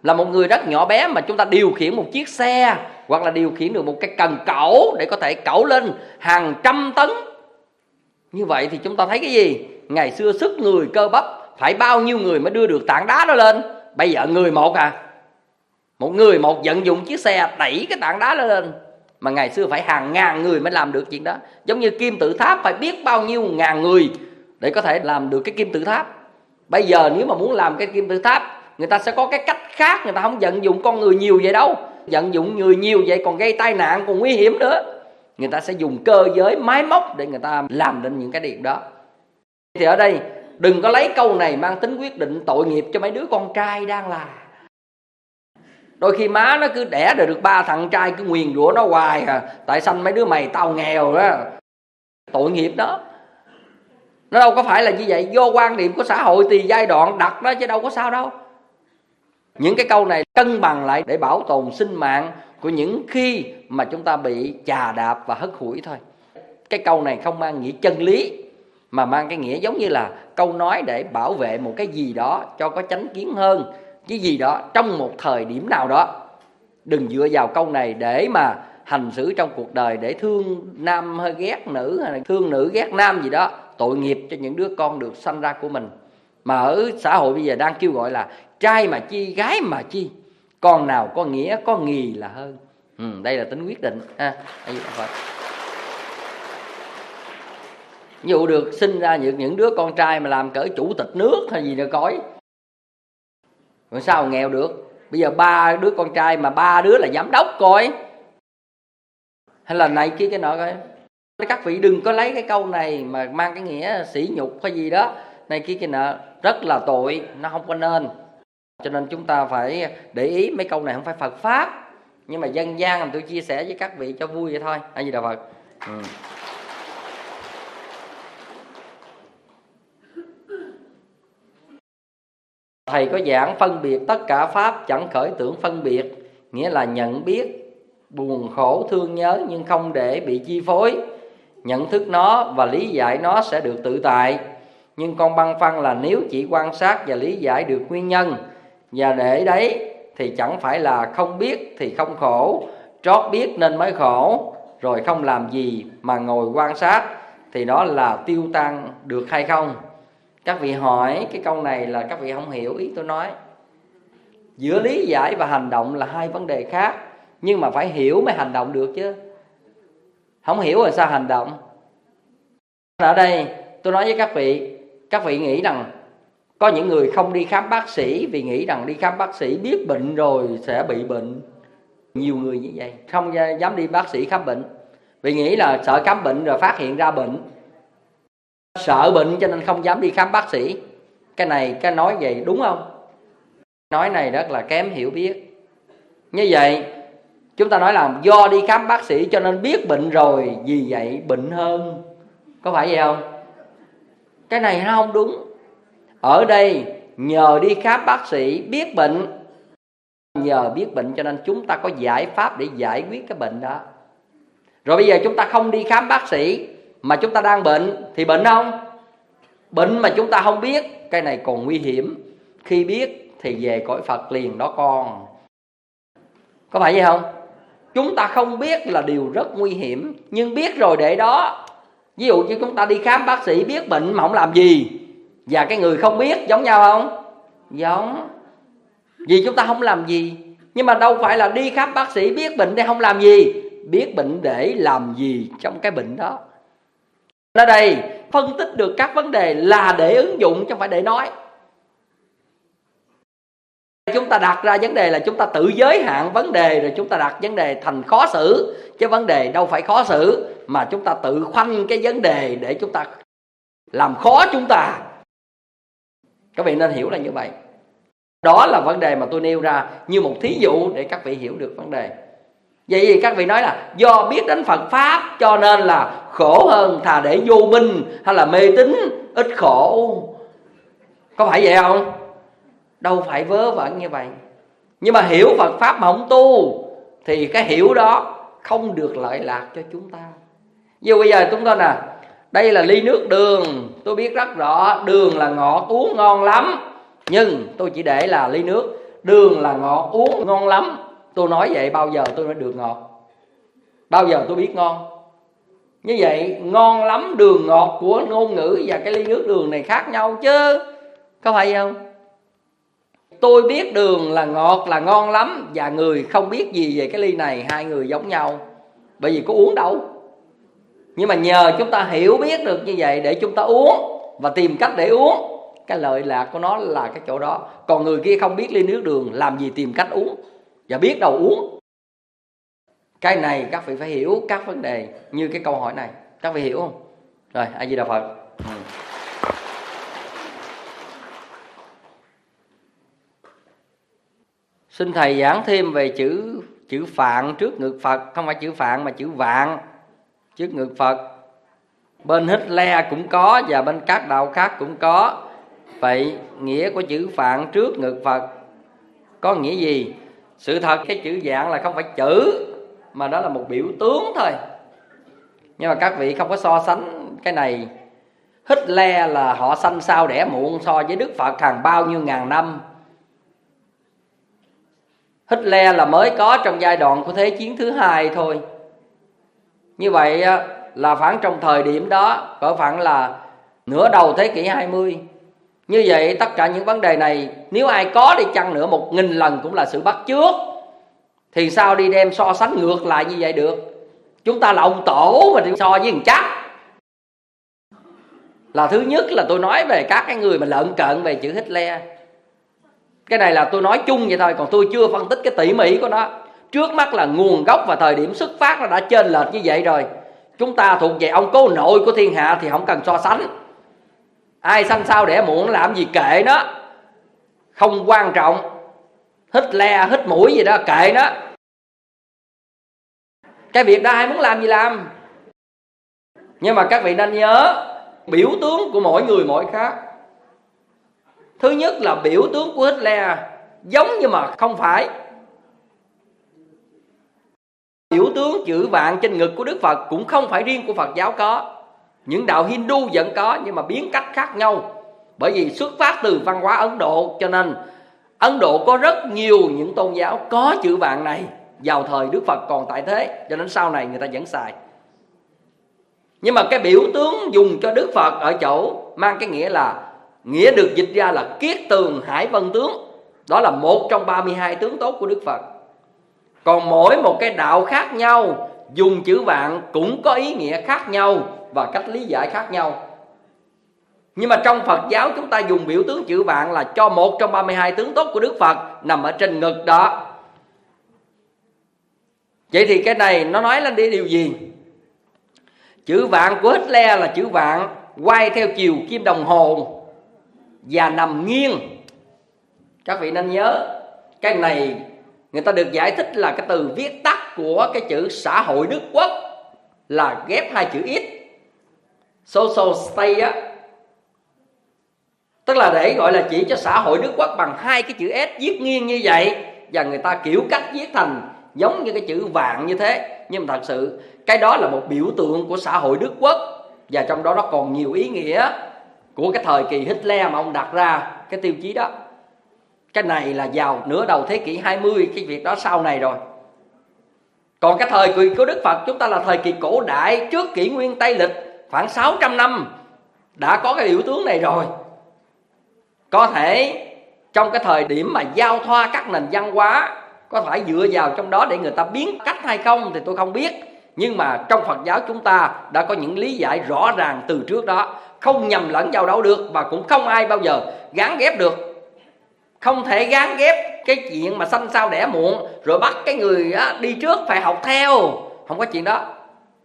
là một người rất nhỏ bé mà chúng ta điều khiển một chiếc xe hoặc là điều khiển được một cái cần cẩu để có thể cẩu lên hàng trăm tấn. Như vậy thì chúng ta thấy cái gì? Ngày xưa sức người cơ bắp phải bao nhiêu người mới đưa được tảng đá đó lên? Bây giờ người một à? Một người một vận dụng chiếc xe đẩy cái tảng đá đó lên. Mà ngày xưa phải hàng ngàn người mới làm được chuyện đó. Giống như kim tự tháp phải biết bao nhiêu ngàn người để có thể làm được cái kim tự tháp. Bây giờ nếu mà muốn làm cái kim tự tháp, người ta sẽ có cái cách khác. Người ta không vận dụng con người nhiều vậy đâu. Vận dụng người nhiều vậy còn gây tai nạn, còn nguy hiểm nữa. Người ta sẽ dùng cơ giới, máy móc để người ta làm nên những cái điều đó. Thì ở đây đừng có lấy câu này mang tính quyết định tội nghiệp cho mấy đứa con trai đang là. Đôi khi má nó cứ đẻ được ba thằng trai cứ nguyền rủa nó hoài à. Tại sanh mấy đứa mày tao nghèo đó. Tội nghiệp đó. Nó đâu có phải là như vậy. Do quan điểm của xã hội thì giai đoạn đặt đó chứ đâu có sao đâu. Những cái câu này cân bằng lại để bảo tồn sinh mạng của những khi mà chúng ta bị chà đạp và hất hủi thôi. Cái câu này không mang nghĩa chân lý, mà mang cái nghĩa giống như là câu nói để bảo vệ một cái gì đó cho có chánh kiến hơn, cái gì đó trong một thời điểm nào đó. Đừng dựa vào câu này để mà hành xử trong cuộc đời, để thương nam hơi ghét nữ, hay là thương nữ ghét nam gì đó. Tội nghiệp cho những đứa con được sanh ra của mình. Mà ở xã hội bây giờ đang kêu gọi là trai mà chi, gái mà chi, con nào có nghĩa có nghì là hơn. Ừ, đây là tính quyết định ha. Ví dụ được sinh ra những, những đứa con trai mà làm cỡ chủ tịch nước hay gì nữa coi. Rồi sao nghèo được? Bây giờ ba đứa con trai mà ba đứa là giám đốc coi, hay là này kia cái nọ coi. Các vị đừng có lấy cái câu này mà mang cái nghĩa sỉ nhục hay gì đó, này kia cái nọ, rất là tội, nó không có nên. Cho nên chúng ta phải để ý mấy câu này không phải Phật Pháp, nhưng mà dân gian làm tôi chia sẻ với các vị cho vui vậy thôi. Hay gì đạo Phật. Ừ. Thầy có giảng phân biệt tất cả Pháp chẳng khởi tưởng phân biệt, nghĩa là nhận biết buồn khổ thương nhớ nhưng không để bị chi phối. Nhận thức nó và lý giải nó sẽ được tự tại. Nhưng con băn khoăn là nếu chỉ quan sát và lý giải được nguyên nhân và để đấy thì chẳng phải là không biết thì không khổ, trót biết nên mới khổ, rồi không làm gì mà ngồi quan sát thì đó là tiêu tan được hay không? Các vị hỏi cái câu này là các vị không hiểu ý tôi nói. Giữa lý giải và hành động là hai vấn đề khác, nhưng mà phải hiểu mới hành động được chứ. Không hiểu rồi sao hành động? Ở đây tôi nói với các vị, các vị nghĩ rằng có những người không đi khám bác sĩ vì nghĩ rằng đi khám bác sĩ biết bệnh rồi sẽ bị bệnh. Nhiều người như vậy không dám đi bác sĩ khám bệnh vì nghĩ là sợ khám bệnh rồi phát hiện ra bệnh, sợ bệnh cho nên không dám đi khám bác sĩ. Cái này cái nói vậy đúng không? Nói này rất là kém hiểu biết. Như vậy chúng ta nói là do đi khám bác sĩ cho nên biết bệnh rồi, vì vậy bệnh hơn. Có phải vậy không? Cái này nó không đúng. Ở đây nhờ đi khám bác sĩ biết bệnh, nhờ biết bệnh cho nên chúng ta có giải pháp để giải quyết cái bệnh đó. Rồi bây giờ chúng ta không đi khám bác sĩ mà chúng ta đang bệnh thì bệnh không? Bệnh mà chúng ta không biết, cái này còn nguy hiểm. Khi biết thì về cõi Phật liền đó con. Có phải vậy không? Chúng ta không biết là điều rất nguy hiểm, nhưng biết rồi để đó. Ví dụ như chúng ta đi khám bác sĩ biết bệnh mà không làm gì, và cái người không biết giống nhau không? Giống. Vì chúng ta không làm gì. Nhưng mà đâu phải là đi khám bác sĩ biết bệnh để không làm gì, biết bệnh để làm gì trong cái bệnh đó. Ở đây phân tích được các vấn đề là để ứng dụng chứ không phải để nói. Chúng ta đặt ra vấn đề là chúng ta tự giới hạn vấn đề, rồi chúng ta đặt vấn đề thành khó xử. Chứ vấn đề đâu phải khó xử, mà chúng ta tự khoanh cái vấn đề để chúng ta làm khó chúng ta. Các vị nên hiểu là như vậy. Đó là vấn đề mà tôi nêu ra như một thí dụ để các vị hiểu được vấn đề. Vậy thì các vị nói là do biết đến Phật Pháp cho nên là khổ hơn, thà để vô minh hay là mê tín ít khổ. Có phải vậy không? Đâu phải vớ vẩn như vậy. Nhưng mà hiểu Phật Pháp mà không tu thì cái hiểu đó không được lợi lạc cho chúng ta. Dù bây giờ chúng ta nè, đây là ly nước đường, tôi biết rất rõ đường là ngọt uống ngon lắm, nhưng tôi chỉ để là ly nước. đường là ngọt, uống ngon lắm. Tôi nói vậy bao giờ tôi nói được ngọt? Bao giờ tôi biết ngon? Như vậy ngon lắm, đường ngọt của ngôn ngữ và cái ly nước đường này khác nhau chứ, có phải không? Tôi biết đường là ngọt là ngon lắm, và người không biết gì về cái ly này, hai người giống nhau. Bởi vì có uống đâu. Nhưng mà nhờ chúng ta hiểu biết được như vậy để chúng ta uống và tìm cách để uống. Cái lợi lạc của nó là cái chỗ đó. Còn người kia không biết ly nước đường, làm gì tìm cách uống và biết đâu uống. Cái này các vị phải hiểu các vấn đề như cái câu hỏi này. Các vị hiểu không? Rồi, A Di Đà Phật. Ừ. Xin thầy giảng thêm về chữ chữ phạn trước ngực Phật. Không phải chữ phạn mà chữ vạn trước ngực Phật. Bên Hitler cũng có và bên các đạo khác cũng có. Vậy nghĩa của chữ phạn trước ngực Phật có nghĩa gì? Sự thật cái chữ vạn là không phải chữ, mà đó là một biểu tướng thôi. Nhưng mà các vị không có so sánh cái này. Hitler là họ sanh sao đẻ muộn so với Đức Phật hàng bao nhiêu ngàn năm. Hitler là mới có trong giai đoạn của Thế chiến thứ hai thôi. Như vậy là khoảng trong thời điểm đó, cỡ khoảng là nửa đầu thế kỷ hai mươi. Như vậy tất cả những vấn đề này, nếu ai có đi chăng nữa một nghìn lần cũng là sự bắt chước, thì sao đi đem so sánh ngược lại như vậy được? Chúng ta là ông tổ mà đi so với thằng chắc. Là thứ nhất là tôi nói về các cái người mà lợn cợn về chữ Hitler. Cái này là tôi nói chung vậy thôi, còn tôi chưa phân tích cái tỉ mỉ của nó. Trước mắt là nguồn gốc và thời điểm xuất phát nó đã chênh lệch như vậy rồi. Chúng ta thuộc về ông cố nội của thiên hạ thì không cần so sánh. Ai sanh sao đẻ muộn làm gì kệ nó, không quan trọng. Hitler hít mũi gì đó kệ nó. Cái việc đó ai muốn làm gì làm. Nhưng mà các vị nên nhớ, biểu tướng của mỗi người mỗi khác. Thứ nhất là biểu tướng của Hitler giống nhưng mà không phải. Biểu tướng chữ vạn trên ngực của Đức Phật cũng không phải riêng của Phật giáo có. Những đạo Hindu vẫn có, nhưng mà biến cách khác nhau. Bởi vì xuất phát từ văn hóa Ấn Độ, cho nên Ấn Độ có rất nhiều những tôn giáo có chữ vạn này vào thời Đức Phật còn tại thế, cho nên sau này người ta vẫn xài. Nhưng mà cái biểu tướng dùng cho Đức Phật ở chỗ mang cái nghĩa là, nghĩa được dịch ra là kiết tường hải vân tướng. Đó là một trong ba mươi hai tướng tốt của Đức Phật. Còn mỗi một cái đạo khác nhau dùng chữ vạn cũng có ý nghĩa khác nhau và cách lý giải khác nhau. Nhưng mà trong Phật giáo chúng ta dùng biểu tướng chữ vạn là cho một trong ba mươi hai tướng tốt của Đức Phật nằm ở trên ngực đó. Vậy thì cái này nó nói lên điều gì? Chữ vạn của Hitler là chữ vạn quay theo chiều kim đồng hồ và nằm nghiêng. Các vị nên nhớ, cái này người ta được giải thích là cái từ viết tắt của cái chữ xã hội Đức Quốc là ghép hai chữ X, social state á. Tức là để gọi là chỉ cho xã hội Đức Quốc bằng hai cái chữ S viết nghiêng như vậy, và người ta kiểu cách viết thành giống như cái chữ vạn như thế. Nhưng mà thật sự cái đó là một biểu tượng của xã hội Đức Quốc, và trong đó nó còn nhiều ý nghĩa của cái thời kỳ Hitler mà ông đặt ra cái tiêu chí đó. Cái này là vào nửa đầu thế kỷ hai mươi, cái việc đó sau này rồi. Còn cái thời kỳ của Đức Phật chúng ta là thời kỳ cổ đại, trước kỷ nguyên Tây lịch khoảng sáu trăm năm đã có cái biểu tướng này rồi. Có thể trong cái thời điểm mà giao thoa các nền văn hóa, có phải dựa vào trong đó để người ta biến cách hay không thì tôi không biết. Nhưng mà trong Phật giáo chúng ta đã có những lý giải rõ ràng từ trước đó, không nhầm lẫn vào đâu được, và cũng không ai bao giờ gán ghép được. Không thể gán ghép cái chuyện mà sanh sao đẻ muộn rồi bắt cái người đi trước phải học theo. Không có chuyện đó.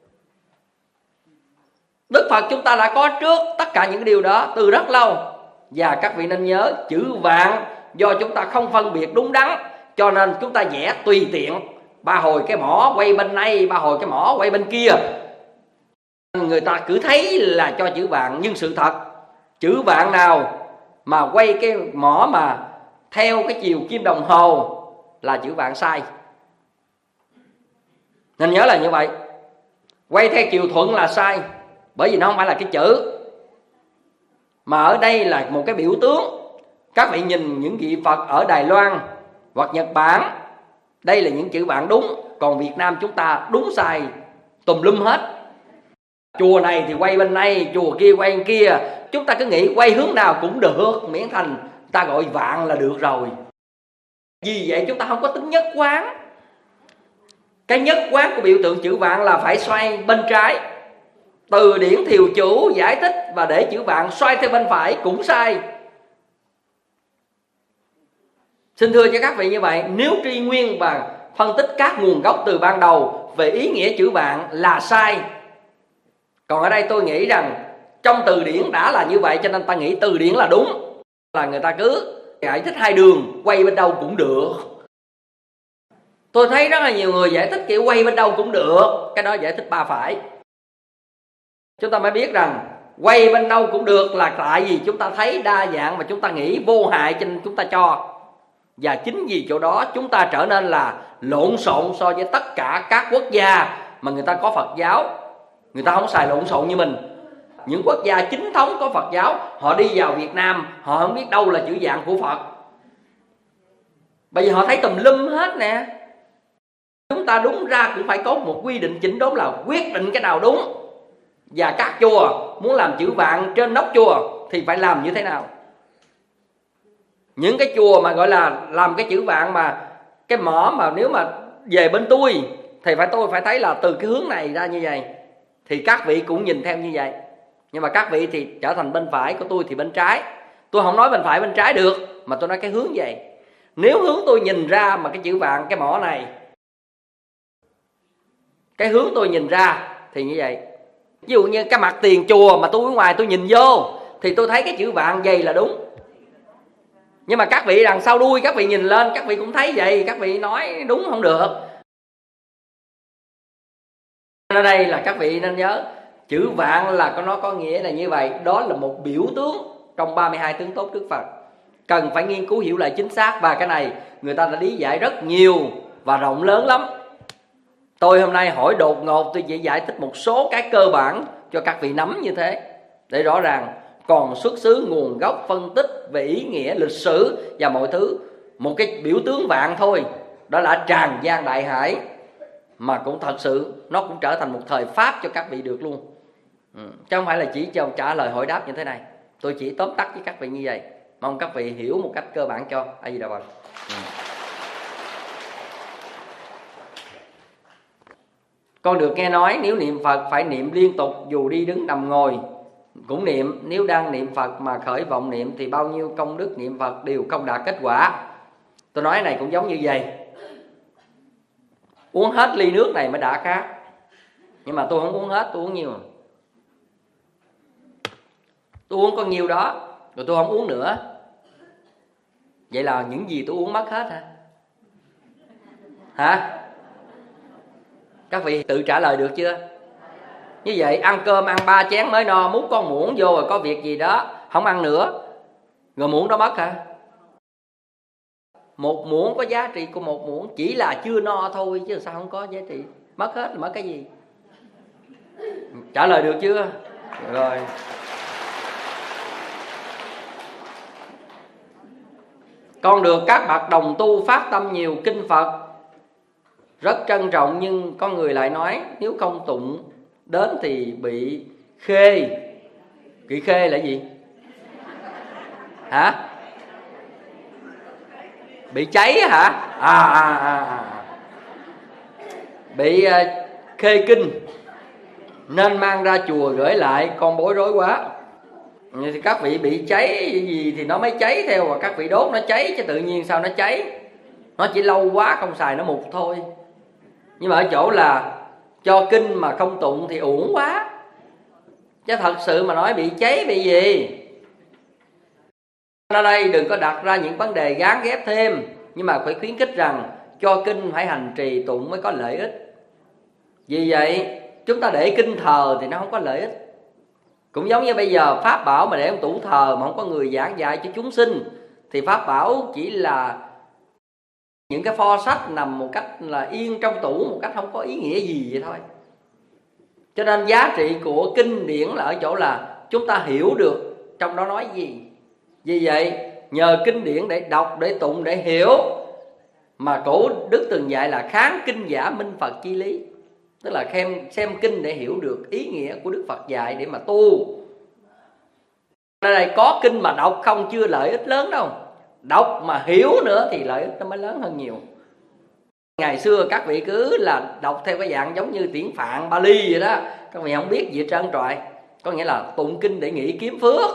Đức Phật chúng ta đã có trước tất cả những điều đó từ rất lâu. Và các vị nên nhớ, chữ vạn do chúng ta không phân biệt đúng đắn, cho nên chúng ta vẽ tùy tiện. Ba hồi cái mỏ quay bên này, ba hồi cái mỏ quay bên kia. Người ta cứ thấy là cho chữ vạn, nhưng sự thật chữ vạn nào mà quay cái mỏ mà theo cái chiều kim đồng hồ là chữ vạn sai. Nên nhớ là như vậy. Quay theo chiều thuận là sai, bởi vì nó không phải là cái chữ, mà ở đây là một cái biểu tướng. Các vị nhìn những vị Phật ở Đài Loan hoặc Nhật Bản. Đây là những chữ vạn đúng. Còn Việt Nam chúng ta đúng sai tùm lum hết. Chùa này thì quay bên này, chùa kia quay bên kia. Chúng ta cứ nghĩ quay hướng nào cũng được, miễn thành ta gọi vạn là được rồi. Vì vậy chúng ta không có tính nhất quán. Cái nhất quán của biểu tượng chữ vạn là phải xoay bên trái. Từ điển Thiều Chủ giải thích và để chữ vạn xoay theo bên phải cũng sai. Xin thưa cho các vị như vậy, nếu truy nguyên và phân tích các nguồn gốc từ ban đầu về ý nghĩa chữ vạn là sai. Còn ở đây tôi nghĩ rằng trong từ điển đã là như vậy, cho nên ta nghĩ từ điển là đúng. Là người ta cứ giải thích hai đường, quay bên đâu cũng được. Tôi thấy rất là nhiều người giải thích kiểu quay bên đâu cũng được. Cái đó giải thích ba phải. Chúng ta mới biết rằng quay bên đâu cũng được là tại vì chúng ta thấy đa dạng và chúng ta nghĩ vô hại cho nên chúng ta cho. Và chính vì chỗ đó chúng ta trở nên là lộn xộn so với tất cả các quốc gia mà người ta có Phật giáo. Người ta không xài lộn xộn như mình. Những quốc gia chính thống có Phật giáo, họ đi vào Việt Nam, họ không biết đâu là chữ vạn của Phật. Bởi vì họ thấy tùm lum hết nè. Chúng ta đúng ra cũng phải có một quy định chỉnh đốn là quyết định cái nào đúng. Và các chùa muốn làm chữ vạn trên nóc chùa thì phải làm như thế nào. Những cái chùa mà gọi là làm cái chữ vạn mà cái mỏ mà nếu mà về bên tôi thì phải tôi phải thấy là từ cái hướng này ra như vậy, thì các vị cũng nhìn theo như vậy. Nhưng mà các vị thì trở thành bên phải, của tôi thì bên trái. Tôi không nói bên phải bên trái được, mà tôi nói cái hướng vậy. Nếu hướng tôi nhìn ra mà cái chữ vạn cái mỏ này, cái hướng tôi nhìn ra thì như vậy. Ví dụ như cái mặt tiền chùa mà tôi ở ngoài tôi nhìn vô thì tôi thấy cái chữ vạn vậy là đúng. Nhưng mà các vị đằng sau đuôi các vị nhìn lên, các vị cũng thấy vậy, các vị nói đúng không được. Ở đây là các vị nên nhớ, chữ vạn là nó có nghĩa là như vậy. Đó là một biểu tướng trong ba mươi hai tướng tốt Đức Phật. Cần phải nghiên cứu hiểu lại chính xác. Và cái này người ta đã lý giải rất nhiều và rộng lớn lắm. Tôi hôm nay hỏi đột ngột, tôi chỉ giải thích một số cái cơ bản cho các vị nắm như thế để rõ ràng. Còn xuất xứ, nguồn gốc, phân tích về ý nghĩa, lịch sử và mọi thứ, một cái biểu tướng vạn thôi, đó là tràn gian đại hải, mà cũng thật sự nó cũng trở thành một thời pháp cho các vị được luôn. ừ. Chứ không phải là chỉ cho trả lời hỏi đáp như thế này. Tôi chỉ tóm tắt với các vị như vậy, mong các vị hiểu một cách cơ bản cho. A Di Đà Phật. ừ. Con được nghe nói nếu niệm Phật phải niệm liên tục, dù đi đứng nằm ngồi cũng niệm. Nếu đang niệm Phật mà khởi vọng niệm thì bao nhiêu công đức niệm Phật đều không đạt kết quả. Tôi nói này cũng giống như vậy. Uống hết ly nước này mới đã khát. Nhưng mà tôi không uống hết, tôi uống nhiều. Tôi uống có nhiêu đó, rồi tôi không uống nữa. Vậy là những gì tôi uống mất hết hả? Hả? Các vị tự trả lời được chưa? Như vậy ăn cơm ăn ba chén mới no, múc con muỗng vô rồi có việc gì đó không ăn nữa, rồi muỗng đó mất hả? Một muỗng có giá trị của một muỗng chỉ là chưa no thôi, chứ sao không có giá trị. Mất hết là mất cái gì? Trả lời được chưa? Rồi. Con được các bậc đồng tu phát tâm nhiều kinh Phật, rất trân trọng, nhưng có người lại nói nếu không tụng đến thì bị khê. Bị khê là gì? Hả? Bị cháy hả? À, à, à, à. Bị uh, khê kinh nên mang ra chùa gửi lại, con bối rối quá. Thì các vị bị cháy gì thì nó mới cháy theo, và các vị đốt nó cháy, chứ tự nhiên sao nó cháy? Nó chỉ lâu quá không xài nó mục thôi. Nhưng mà ở chỗ là cho kinh mà không tụng thì uổng quá. Chứ thật sự mà nói bị cháy bị gì? Ở đây đừng có đặt ra những vấn đề gán ghép thêm, nhưng mà phải khuyến khích rằng cho kinh phải hành trì tụng mới có lợi ích. Vì vậy chúng ta để kinh thờ thì nó không có lợi ích. Cũng giống như bây giờ pháp bảo mà để một tủ thờ mà không có người giảng dạy cho chúng sinh thì pháp bảo chỉ là những cái pho sách nằm một cách là yên trong tủ, một cách không có ý nghĩa gì vậy thôi. Cho nên giá trị của kinh điển là ở chỗ là chúng ta hiểu được trong đó nói gì. Vì vậy nhờ kinh điển để đọc, để tụng, để hiểu Mà cổ đức từng dạy là kháng kinh giả minh Phật chi lý, tức là xem, xem kinh để hiểu được ý nghĩa của Đức Phật dạy để mà tu. Ở đây có kinh mà đọc không chưa lợi ích lớn đâu, đọc mà hiểu nữa thì lợi ích nó mới lớn hơn nhiều. Ngày xưa các vị cứ là đọc theo cái dạng giống như tiếng Phạn Bali vậy đó, các vị không biết gì hết trơn trọi, có nghĩa là tụng kinh để nghĩ kiếm phước.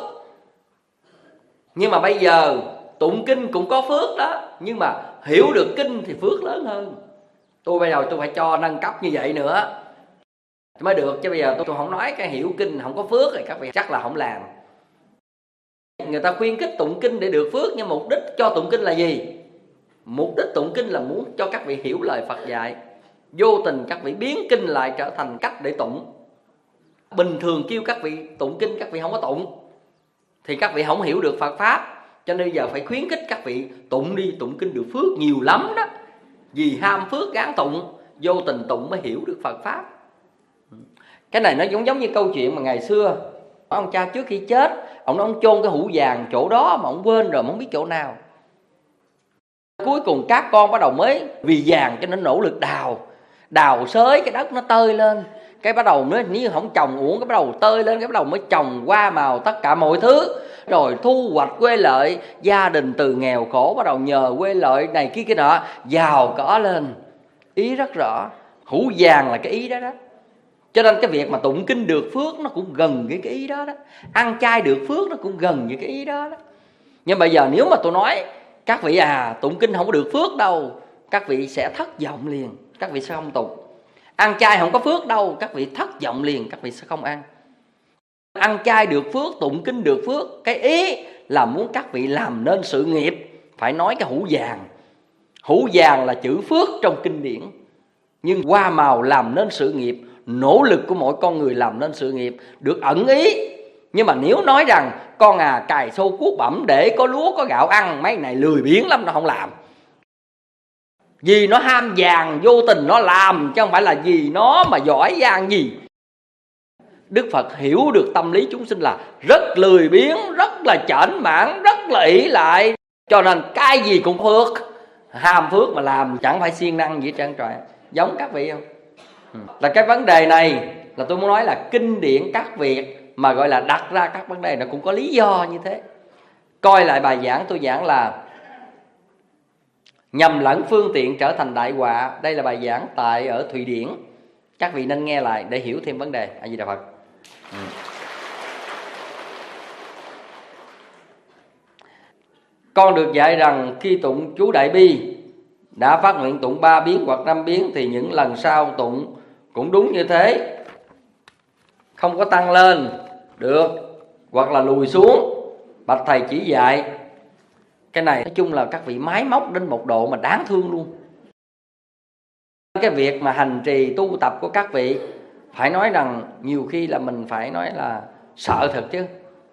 Nhưng mà bây giờ tụng kinh cũng có phước đó, nhưng mà hiểu được kinh thì phước lớn hơn. Tôi bây giờ tôi phải cho nâng cấp như vậy nữa mới được, chứ bây giờ tôi, tôi không nói cái hiểu kinh không có phước thì các vị chắc là không làm. Người ta khuyên khích tụng kinh để được phước, nhưng mục đích cho tụng kinh là gì? Mục đích tụng kinh là muốn cho các vị hiểu lời Phật dạy. Vô tình các vị biến kinh lại trở thành cách để tụng. Bình thường kêu các vị tụng kinh các vị không có tụng thì các vị không hiểu được Phật Pháp. Cho nên giờ phải khuyến khích các vị tụng đi, tụng kinh được phước nhiều lắm đó. Vì ham phước gán tụng, vô tình tụng mới hiểu được Phật Pháp. Cái này nó giống giống như câu chuyện mà ngày xưa ông cha trước khi chết, ông nói ông chôn cái hũ vàng chỗ đó mà ông quên rồi, không biết chỗ nào. Cuối cùng các con bắt đầu mới vì vàng cho nên nỗ lực đào, đào xới cái đất nó tơi lên, cái bắt đầu nó nếu không trồng uổng, cái bắt đầu tơi lên, cái bắt đầu mới trồng hoa màu tất cả mọi thứ, rồi thu hoạch quê lợi, gia đình từ nghèo khổ bắt đầu nhờ quê lợi này kia kia nọ giàu có lên. Ý rất rõ, hũ vàng là cái ý đó đó. Cho nên cái việc mà tụng kinh được phước nó cũng gần với cái ý đó đó, ăn chay được phước nó cũng gần với cái ý đó đó. Nhưng bây giờ nếu mà tôi nói các vị à tụng kinh không có được phước đâu, các vị sẽ thất vọng liền, các vị sẽ không tụng. Ăn chay không có phước đâu, các vị thất vọng liền, các vị sẽ không ăn. Ăn chay được phước, tụng kinh được phước, cái ý là muốn các vị làm nên sự nghiệp. Phải nói cái hũ vàng, hũ vàng là chữ phước trong kinh điển, nhưng hoa màu làm nên sự nghiệp, nỗ lực của mỗi con người làm nên sự nghiệp được ẩn ý. Nhưng mà nếu nói rằng con à cài sâu cuốc bẩm để có lúa có gạo ăn, mấy này lười biếng lắm, nó không làm. Vì nó ham vàng vô tình nó làm, chứ không phải là vì nó mà giỏi giang gì. Đức Phật hiểu được tâm lý chúng sinh là rất lười biếng, rất là chểnh mãn, rất là ỷ lại, cho nên cái gì cũng phước, ham phước mà làm chẳng phải siêng năng gì trơn trọi. Giống các vị không? Là cái vấn đề này là tôi muốn nói là kinh điển các việc mà gọi là đặt ra các vấn đề nó cũng có lý do như thế. Coi lại bài giảng tôi giảng là nhầm lẫn phương tiện trở thành đại họa. Đây là bài giảng tại ở Thụy Điển. Các vị nên nghe lại để hiểu thêm vấn đề. A Di Đà Phật. Ừ. Con được dạy rằng khi tụng chú Đại Bi đã phát nguyện tụng ba biến hoặc năm biến thì những lần sau tụng cũng đúng như thế, không có tăng lên được hoặc là lùi xuống. Bạch thầy chỉ dạy. Cái này nói chung là các vị máy móc đến một độ mà đáng thương luôn. Cái việc mà hành trì tu tập của các vị phải nói rằng nhiều khi là mình phải nói là sợ thật chứ.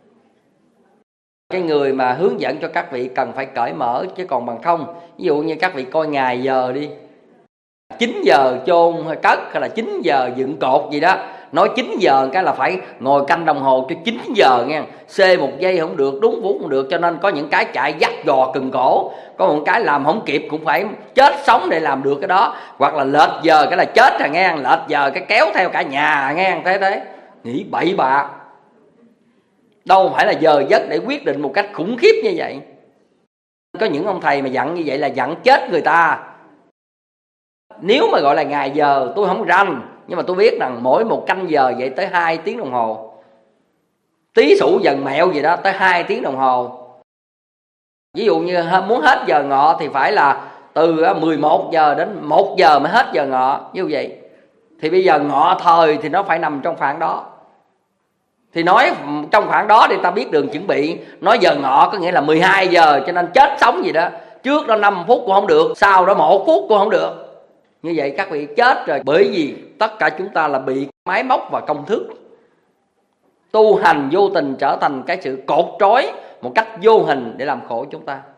Cái người mà hướng dẫn cho các vị cần phải cởi mở, chứ còn bằng không, ví dụ như các vị coi ngày giờ đi, chín giờ chôn hay cất hay là chín giờ dựng cột gì đó, nói chín giờ cái là phải ngồi canh đồng hồ cho chín giờ nghe, xê một giây không được, đúng phút không được. Cho nên có những cái chạy dắt dò cừng cổ, có một cái làm không kịp cũng phải chết sống để làm được cái đó, hoặc là lệch giờ cái là chết rồi nghe, lệch giờ cái kéo theo cả nhà nghe, thế thế nghĩ bậy bạ. Đâu phải là giờ giấc để quyết định một cách khủng khiếp như vậy. Có những ông thầy mà dặn như vậy là dặn chết người ta. Nếu mà gọi là ngày giờ tôi không rành, nhưng mà tôi biết rằng mỗi một canh giờ vậy tới hai tiếng đồng hồ. Tí sủ dần mẹo gì đó tới hai tiếng đồng hồ. Ví dụ như muốn hết giờ ngọ thì phải là từ mười một giờ đến một giờ mới hết giờ ngọ, như vậy. Thì bây giờ ngọ thời thì nó phải nằm trong khoảng đó. Thì nói trong khoảng đó thì ta biết đường chuẩn bị. Nói giờ ngọ có nghĩa là mười hai giờ, cho nên chết sống gì đó. Trước đó năm phút cũng không được, sau đó một phút cũng không được. Như vậy các vị chết rồi. Bởi vì tất cả chúng ta là bị máy móc và công thức. Tu hành vô tình trở thành cái sự cột trói một cách vô hình để làm khổ chúng ta.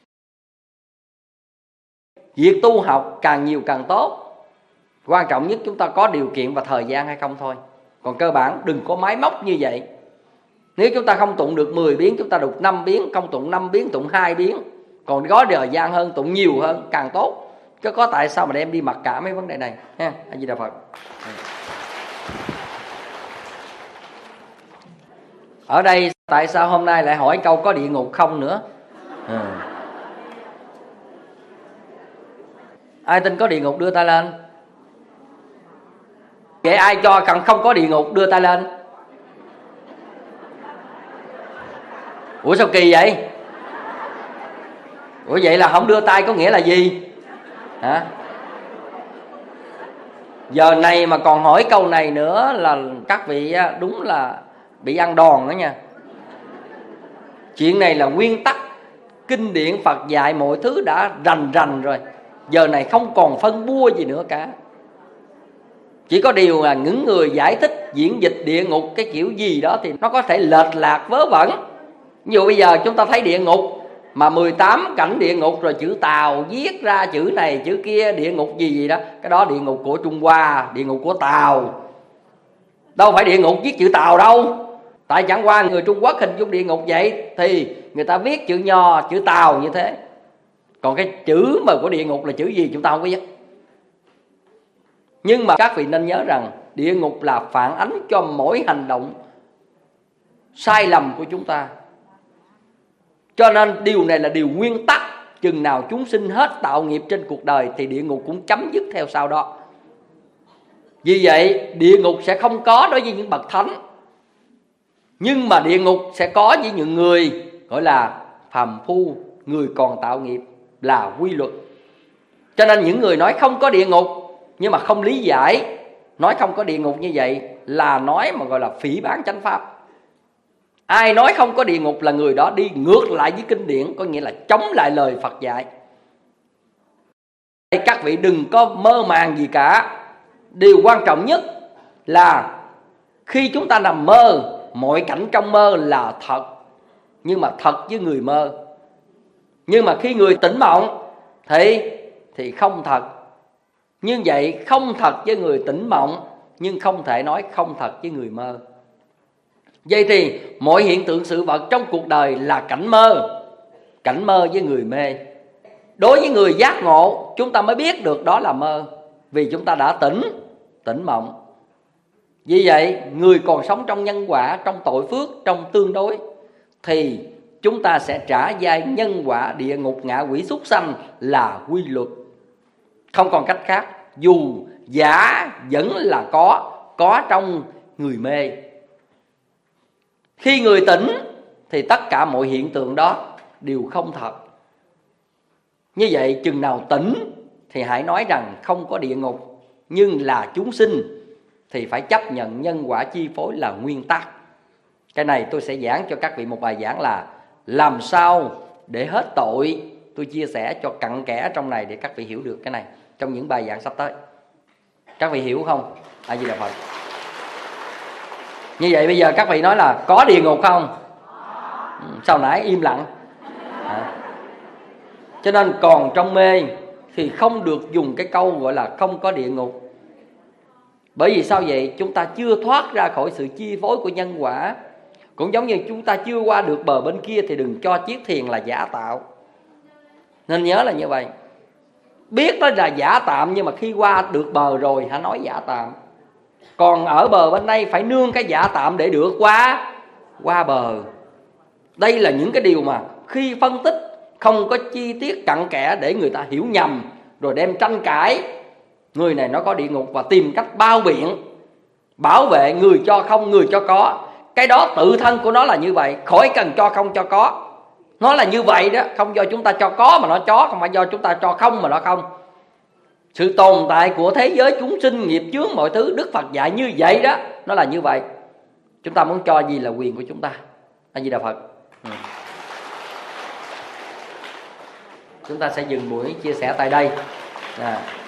Việc tu học càng nhiều càng tốt. Quan trọng nhất chúng ta có điều kiện và thời gian hay không thôi. Còn cơ bản đừng có máy móc như vậy. Nếu chúng ta không tụng được mười biến, chúng ta đục năm biến, không tụng năm biến, tụng hai biến. Còn có thời gian hơn, tụng nhiều hơn càng tốt. Chứ có tại sao mà đem đi mặc cả mấy vấn đề này ha. A Di Đà Phật. Ở đây tại sao hôm nay lại hỏi câu có địa ngục không nữa? À. Ai tin có địa ngục đưa tay lên. Vậy ai cho cần không có địa ngục đưa tay lên. Ủa sao kỳ vậy? Ủa vậy là không đưa tay có nghĩa là gì? Hả? Giờ này mà còn hỏi câu này nữa là các vị đúng là bị ăn đòn đó nha. Chuyện này là nguyên tắc kinh điển Phật dạy, mọi thứ đã rành rành rồi. Giờ này không còn phân bua gì nữa cả. Chỉ có điều là những người giải thích diễn dịch địa ngục cái kiểu gì đó thì nó có thể lệch lạc vớ vẩn. Ví dụ bây giờ chúng ta thấy địa ngục mà mười tám cảnh địa ngục rồi chữ Tàu viết ra chữ này chữ kia, địa ngục gì gì đó, cái đó địa ngục của Trung Hoa, địa ngục của Tàu. Đâu phải địa ngục viết chữ Tàu đâu. Tại chẳng qua người Trung Quốc hình dung địa ngục vậy thì người ta viết chữ Nho, chữ Tàu như thế. Còn cái chữ mà của địa ngục là chữ gì chúng ta không biết. Nhưng mà các vị nên nhớ rằng địa ngục là phản ánh cho mỗi hành động sai lầm của chúng ta. Cho nên điều này là điều nguyên tắc. Chừng nào chúng sinh hết tạo nghiệp trên cuộc đời thì địa ngục cũng chấm dứt theo sau đó. Vì vậy địa ngục sẽ không có đối với những bậc thánh, nhưng mà địa ngục sẽ có với những người gọi là phàm phu, người còn tạo nghiệp, là quy luật. Cho nên những người nói không có địa ngục nhưng mà không lý giải, nói không có địa ngục như vậy là nói mà gọi là phỉ báng chánh pháp. Ai nói không có địa ngục là người đó đi ngược lại với kinh điển, có nghĩa là chống lại lời Phật dạy. Các vị đừng có mơ màng gì cả. Điều quan trọng nhất là khi chúng ta nằm mơ, mọi cảnh trong mơ là thật, nhưng mà thật với người mơ. Nhưng mà khi người tỉnh mộng thì thì không thật. Như vậy không thật với người tỉnh mộng, nhưng không thể nói không thật với người mơ. Vậy thì mọi hiện tượng sự vật trong cuộc đời là cảnh mơ, cảnh mơ với người mê. Đối với người giác ngộ, chúng ta mới biết được đó là mơ, vì chúng ta đã tỉnh, tỉnh mộng. Vì vậy, người còn sống trong nhân quả, trong tội phước, trong tương đối, thì chúng ta sẽ trả vai nhân quả địa ngục ngạ quỷ súc sanh là quy luật. Không còn cách khác, dù giả vẫn là có, có trong người mê. Khi người tỉnh thì tất cả mọi hiện tượng đó đều không thật. Như vậy chừng nào tỉnh thì hãy nói rằng không có địa ngục, nhưng là chúng sinh thì phải chấp nhận nhân quả chi phối là nguyên tắc. Cái này tôi sẽ giảng cho các vị một bài giảng là làm sao để hết tội. Tôi chia sẻ cho cặn kẽ trong này để các vị hiểu được cái này trong những bài giảng sắp tới. Các vị hiểu không? A Di Đà Phật. Như vậy bây giờ các vị nói là có địa ngục không? Sao nãy im lặng? À. Cho nên còn trong mê thì không được dùng cái câu gọi là không có địa ngục. Bởi vì sao vậy? Chúng ta chưa thoát ra khỏi sự chi phối của nhân quả. Cũng giống như chúng ta chưa qua được bờ bên kia thì đừng cho chiếc thuyền là giả tạo. Nên nhớ là như vậy. Biết đó là giả tạm, nhưng mà khi qua được bờ rồi hãy nói giả tạm. Còn ở bờ bên đây phải nương cái giả tạm để được qua qua bờ. Đây là những cái điều mà khi phân tích không có chi tiết cặn kẽ để người ta hiểu nhầm, rồi đem tranh cãi. Người này nó có địa ngục và tìm cách bao biện, bảo vệ người cho không, người cho có. Cái đó tự thân của nó là như vậy, khỏi cần cho không cho có. Nó là như vậy đó, không do chúng ta cho có mà nó cho, không phải do chúng ta cho không mà nó không. Sự tồn tại của thế giới chúng sinh, nghiệp chướng mọi thứ, Đức Phật dạy như vậy đó, nó là như vậy. Chúng ta muốn cho gì là quyền của chúng ta. A Di Đà Phật. Ừ. Chúng ta sẽ dừng buổi chia sẻ tại đây. À.